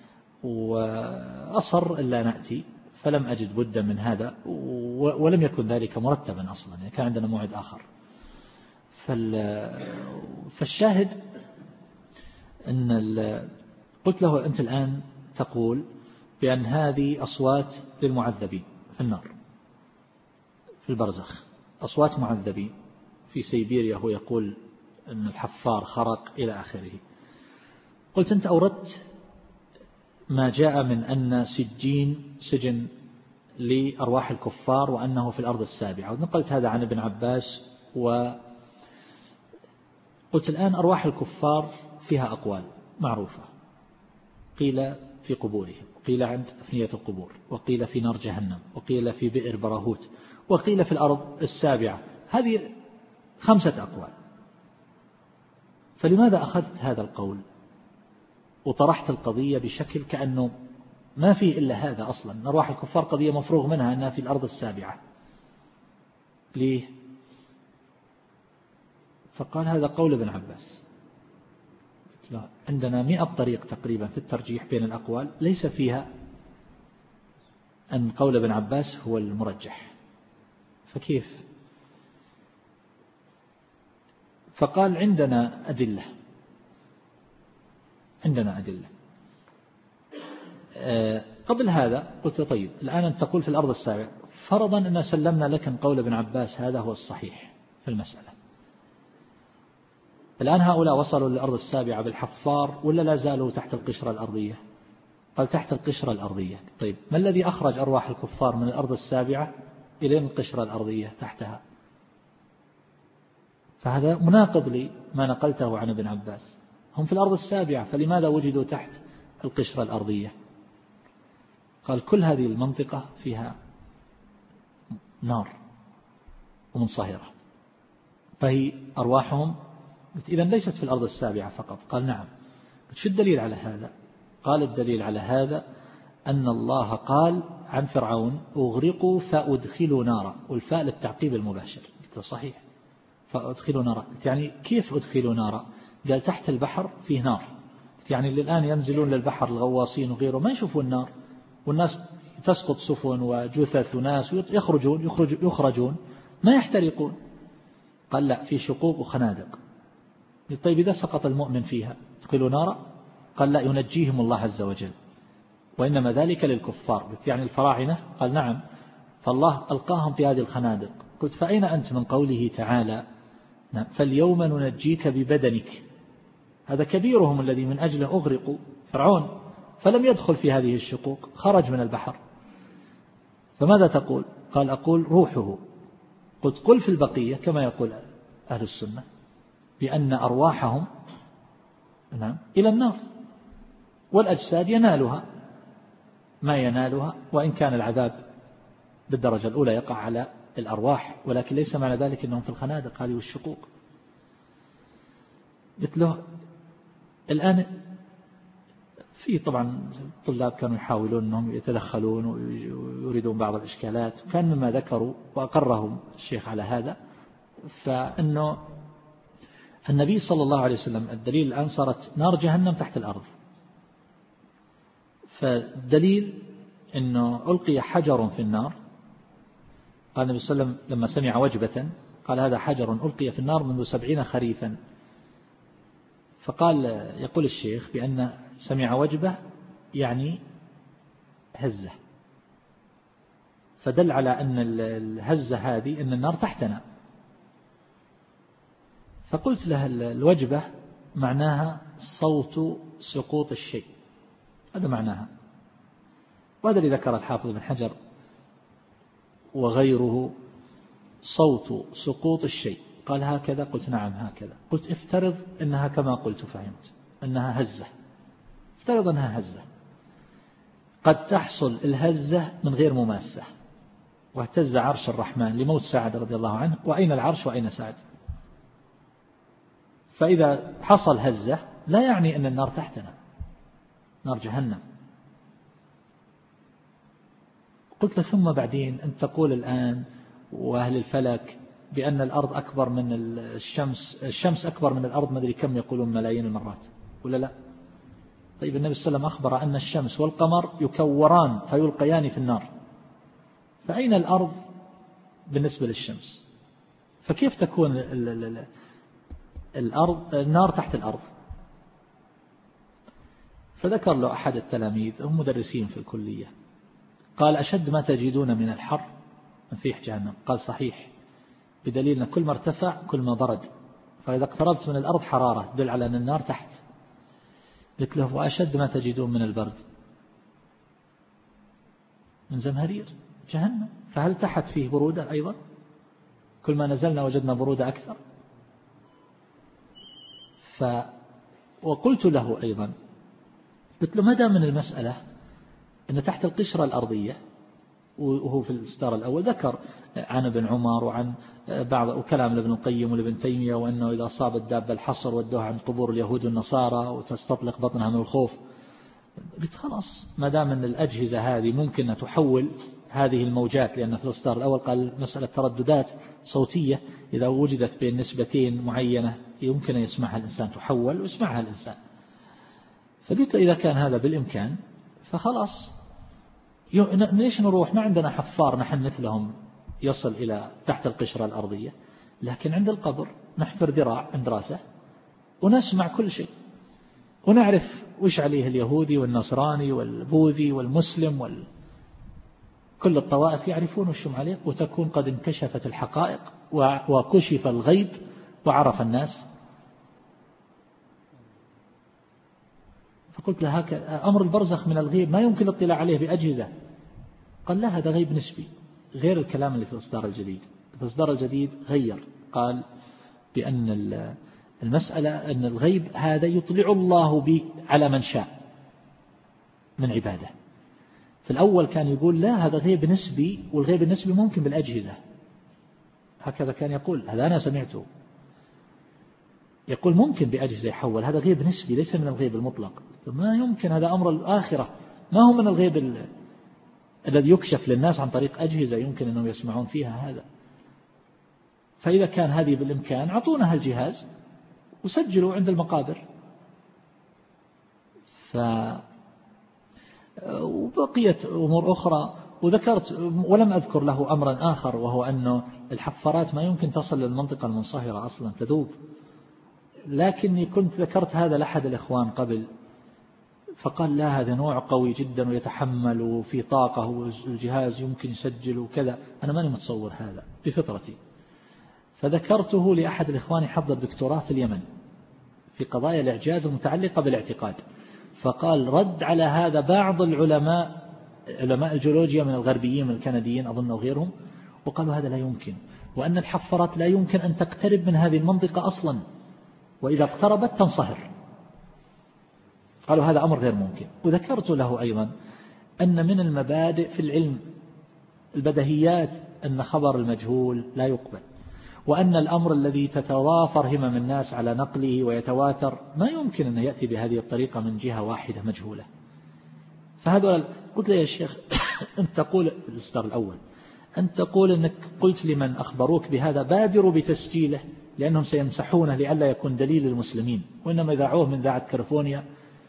وأصر ألا نأتي، فلم أجد بدا من هذا، ولم يكن ذلك مرتبا أصلا، يعني كان عندنا موعد آخر. فالشاهد أن قلت له أنت الآن تقول بأن هذه أصوات للمعذبين في النار في البرزخ، أصوات معذبين في سيبيريا، هو يقول أن الحفار خرق إلى آخره. قلت أنت أوردت ما جاء من أن سجين سجن لأرواح الكفار وأنه في الأرض السابعة، ونقلت هذا عن ابن عباس. وقلت الآن أرواح الكفار فيها أقوال معروفة، قيل في قبورهم، وقيل عند أفنية القبور، وقيل في نار جهنم، وقيل في بئر براهوت، وقيل في الأرض السابعة. هذه خمسة أقوال، فلماذا أخذت هذا القول وطرحت القضية بشكل كأنه ما فيه إلا هذا أصلا؟ أرواح الكفار قضية مفروغ منها أنها في الأرض السابعة، ليه؟ فقال هذا قول ابن عباس. عندنا مئة طريق تقريبا في الترجيح بين الأقوال، ليس فيها أن قول ابن عباس هو المرجح، فكيف؟ فقال عندنا أدلة عندنا أدلة قبل هذا قلت طيب الآن أنت تقول في الأرض السابعة، فرضا أن سلمنا لك أن قول ابن عباس هذا هو الصحيح في المسألة، الآن هؤلاء وصلوا للأرض السابعة بالحفار ولا لا زالوا تحت القشرة الأرضية؟ قال تحت القشرة الأرضية. طيب ما الذي أخرج أرواح الكفار من الأرض السابعة إلى القشرة الأرضية تحتها؟ فهذا مناقض لما نقلته عن ابن عباس. هم في الأرض السابعة، فلماذا وجدوا تحت القشرة الأرضية؟ قال كل هذه المنطقة فيها نار ومنصهرة، فهي أرواحهم إذا ليست في الأرض السابعة فقط. قال نعم. شو الدليل على هذا؟ قال الدليل على هذا أن الله قال عن فرعون أغرقوا فأدخلوا نارا، والفاء للتعقيب المباشر. قلت صحيح، فأدخلوا نارا يعني كيف أدخلوا نارا؟ قال تحت البحر فيه نار، يعني الآن ينزلون للبحر الغواصين وغيره ما يشوفون النار، والناس تسقط سفن وجثث وناس يخرجون يخرج يخرجون ما يحترقون. قال لا، في شقوق وخنادق. طيب إذا سقط المؤمن فيها ادخلوا نارا؟ قال لا، ينجيهم الله عز وجل، وإنما ذلك للكفار. قلت يعني الفراعنة؟ قال نعم، فالله ألقاهم في هذه الخنادق. قلت فأين أنت من قوله تعالى نعم فاليوم ننجيك ببدنك؟ هذا كبيرهم الذي من أجله أغرقوا، فرعون، فلم يدخل في هذه الشقوق، خرج من البحر. فماذا تقول؟ قال أقول روحه. قلت قل في البقية كما يقول أهل السنة بأن أرواحهم نعم إلى النار، والأجساد ينالها ما ينالها، وإن كان العذاب بالدرجة الأولى يقع على الأرواح، ولكن ليس معنى ذلك أنهم في الخنادق هذه والشقوق. قلت له الآن في طبعا الطلاب كانوا يحاولون أنهم يتدخلون ويريدون بعض الإشكالات، كان مما ذكروا وأقرهم الشيخ على هذا، فأنه النبي صلى الله عليه وسلم الدليل الآن صارت نار جهنم تحت الأرض، فالدليل أنه ألقي حجر في النار. قال النبي صلى الله عليه وسلم لما سمع وجبة قال هذا حجر ألقي في النار منذ سبعين خريفا. فقال يقول الشيخ بأن سمع وجبة يعني هزة، فدل على أن الهزة هذه أن النار تحتنا. فقلت له الوجبة معناها صوت سقوط الشيء، هذا معناها، وهذا اللي ذكر الحافظ بن حجر وغيره صوت سقوط الشيء. قال هكذا؟ قلت نعم هكذا. قلت افترض أنها كما قلت، فهمت أنها هزة، افترض أنها هزة، قد تحصل الهزة من غير مماسة، واهتز عرش الرحمن لموت سعد رضي الله عنه، وأين العرش وأين سعد؟ فإذا حصل هزة لا يعني أن النار تحتنا، نار جهنم. قلت له ثم بعدين أنت تقول الآن وأهل الفلك بأن الأرض أكبر من الشمس، الشمس أكبر من الأرض ما أدري كم، يقولون ملايين المرات ولا لا؟ طيب النبي صلى الله عليه وسلم أخبر أن الشمس والقمر يكوران فيلقيان في النار، فأين الأرض بالنسبة للشمس؟ فكيف تكون الأرض النار تحت الأرض؟ فذكر له أحد التلاميذ هم مدرسين في الكلية، قال أشد ما تجدون من الحر من فيح جهنم. قال صحيح، بدليل أن كل ما ارتفع كل ما برد، فإذا اقتربت من الأرض حرارة تدل على أن النار تحت. قلت له وأشد ما تجدون من البرد من زمهرير جهنم، فهل تحت فيه برودة أيضا؟ كل ما نزلنا وجدنا برودة أكثر. ف وقلت له أيضا، قلت له ما دام من المسألة أن تحت القشرة الأرضية، وهو في الإصدار الأول ذكر عن ابن عمر وعن بعض وكلام لابن القيم ولابن تيمية، وأنه إذا أصاب الدابة الحصر ودوها عند قبور اليهود والنصارى وتستطلق بطنها من الخوف. قلت خلاص ما دام أن الأجهزة هذه ممكن أن تحول هذه الموجات، لأن في الإصدار الأول قال مسألة ترددات صوتية إذا وجدت بين نسبتين معينة يمكن أن يسمعها الإنسان تحول ويسمعها الإنسان. فقلت له إذا كان هذا بالإمكان فخلاص ليش نروح؟ ما عندنا حفار نحن مثلهم يصل إلى تحت القشرة الأرضية، لكن عند القبر نحفر ذراع عند رأسه ونسمع كل شيء، ونعرف وش عليه اليهودي والنصراني والبوذي والمسلم وال... كل الطوائف يعرفون وشهم عليه، وتكون قد انكشفت الحقائق وكشف الغيب وعرف الناس. فقلت له هكذا أمر البرزخ من الغيب ما يمكن الاطلاع عليه بأجهزة. قال لا، هذا غيب نسبي غير الكلام اللي في الإصدار الجديد. في الإصدار الجديد غير، قال بأن المسألة أن الغيب هذا يطلع الله به على من شاء من عباده. في الأول كان يقول لا هذا غيب نسبي، والغيب النسبي ممكن بالأجهزة، هكذا كان يقول، هذا أنا سمعته يقول ممكن بأجهزة يحول، هذا غيب نسبي ليس من الغيب المطلق. ما يمكن، هذا أمر الآخرة، ما هو من الغيب ال... الذي يكشف للناس عن طريق أجهزة يمكن أنهم يسمعون فيها هذا. فإذا كان هذه بالإمكان أعطونا هالجهاز وسجلوا عند المقابر. ف وبقيت أمور أخرى وذكرت ولم أذكر له أمرا آخر، وهو أنه الحفارات ما يمكن تصل للمنطقة المنصهرة أصلا، تذوب. لكني كنت ذكرت هذا لأحد الإخوان قبل، فقال لا هذا نوع قوي جدا ويتحمل وفي طاقة والجهاز يمكن يسجل وكذا. أنا ماني متصور هذا بفطرتي. فذكرته لأحد الإخوان يحضر دكتوراه في اليمن في قضايا الإعجاز المتعلقة بالاعتقاد، فقال رد على هذا بعض العلماء علماء الجيولوجيا من الغربيين من الكنديين أظن وغيرهم، وقالوا هذا لا يمكن، وأن الحفارات لا يمكن أن تقترب من هذه المنطقة أصلا، وإذا اقتربت تنصهر. قالوا هذا أمر غير ممكن. وذكرت له أيضا أن من المبادئ في العلم البدهيات أن خبر المجهول لا يقبل، وأن الأمر الذي تتوافر همم الناس على نقله ويتواتر ما يمكن أن يأتي بهذه الطريقة من جهة واحدة مجهولة. فهذا قلت له يا شيخ أنت تقول الإصدار الأول، أنت تقول أنك قلت لمن أخبروك بهذا بادروا بتسجيله لأنهم سيمسحونه لئلا يكون دليل للمسلمين، وإنما ذاعوه من ذاعة كاليفورنيا.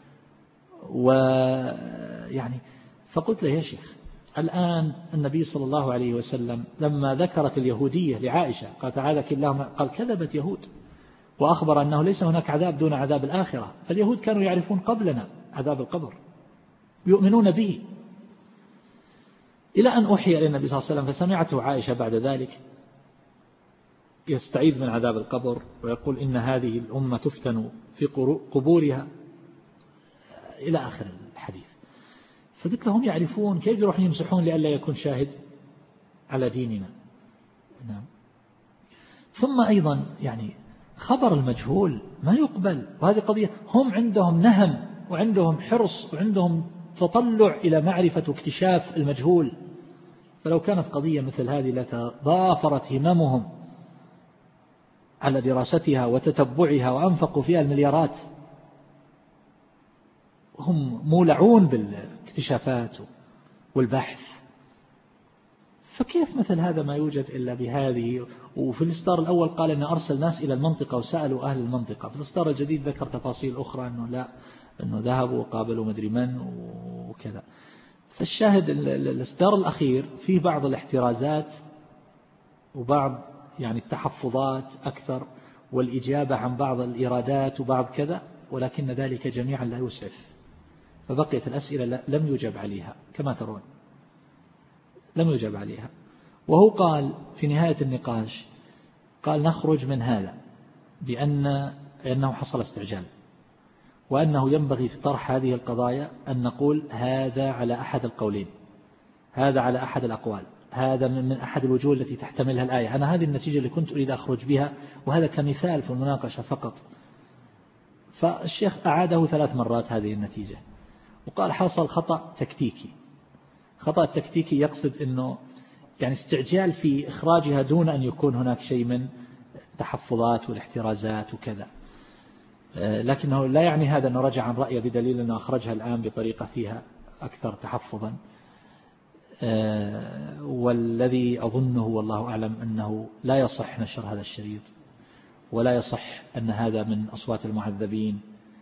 ويعني فقلت له يا شيخ الآن النبي صلى الله عليه وسلم لما ذكرت اليهودية لعائشة قال تعالى كلهم قال كذبت يهود، وأخبر أنه ليس هناك عذاب دون عذاب الآخرة. فاليهود كانوا يعرفون قبلنا عذاب القبر يؤمنون به، إلى أن أوحي إلى النبي صلى الله عليه وسلم فسمعته عائشة بعد ذلك يستعيذ من عذاب القبر ويقول إن هذه الأمة تفتن في قبورها إلى آخر الحديث. فقلت لهم يعرفون كيف يروح يمسحون لئلا يكون شاهد على ديننا. نعم. ثم أيضا يعني خبر المجهول ما يقبل، وهذه قضية هم عندهم نهم وعندهم حرص وعندهم تطلع إلى معرفة واكتشاف المجهول. فلو كانت قضية مثل هذه لتضافرت هممهم على دراستها وتتبعها وأنفقوا فيها المليارات، هم مولعون بالاكتشافات والبحث، فكيف مثل هذا ما يوجد إلا بهذه؟ وفي الإصدار الأول قال أن أرسل ناس إلى المنطقة وسألوا أهل المنطقة، في الإصدار الجديد ذكر تفاصيل أخرى أنه لا، أنه ذهبوا وقابلوا مدري من وكذا. فالشاهد الإصدار الأخير فيه بعض الاحترازات وبعض يعني التحفظات أكثر والإجابة عن بعض الإرادات وبعض كذا، ولكن ذلك جميعا لا يسعف. فبقيت الأسئلة لم يجب عليها كما ترون، لم يجب عليها. وهو قال في نهاية النقاش قال نخرج من هذا بأن أنه حصل استعجال، وأنه ينبغي في طرح هذه القضايا أن نقول هذا على أحد القولين، هذا على أحد الأقوال، هذا من أحد الوجوه التي تحتملها الآية. أنا هذه النتيجة اللي كنت أريد أخرج بها، وهذا كمثال في المناقشة فقط. فالشيخ أعاده ثلاث مرات هذه النتيجة، وقال حصل خطأ تكتيكي. خطأ تكتيكي يقصد أنه يعني استعجال في إخراجها دون أن يكون هناك شيء من تحفظات والاحترازات وكذا، لكنه لا يعني هذا أنه رجع عن رأيه بدليل أنه أخرجها الآن بطريقة فيها أكثر تحفظا. والذي أظنه والله أعلم أنه لا يصح نشر هذا الشريط، ولا يصح أن هذا من أصوات المعذبين،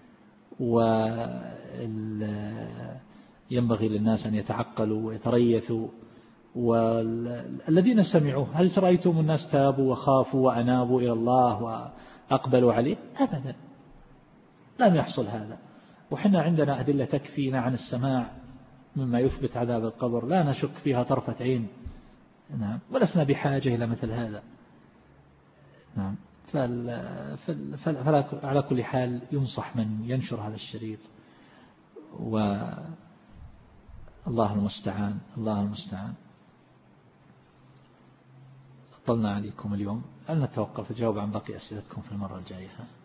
وينبغي للناس أن يتعقلوا ويتريثوا. والذين سمعوا هل رأيتم الناس تابوا وخافوا وأنابوا إلى الله وأقبلوا عليه؟ أبدا، لم يحصل هذا. وحنا عندنا أدلة تكفينا عن السماع مما يثبت عذاب القبر، لا نشك فيها طرفة عين. نعم، ولسنا بحاجة إلى مثل هذا. نعم. فال... فال... فعلى كل حال ينصح من ينشر هذا الشريط، والله المستعان، الله المستعان. طلنا عليكم اليوم، هل نتوقف الجواب عن باقي أسئلتكم في المرة الجاية؟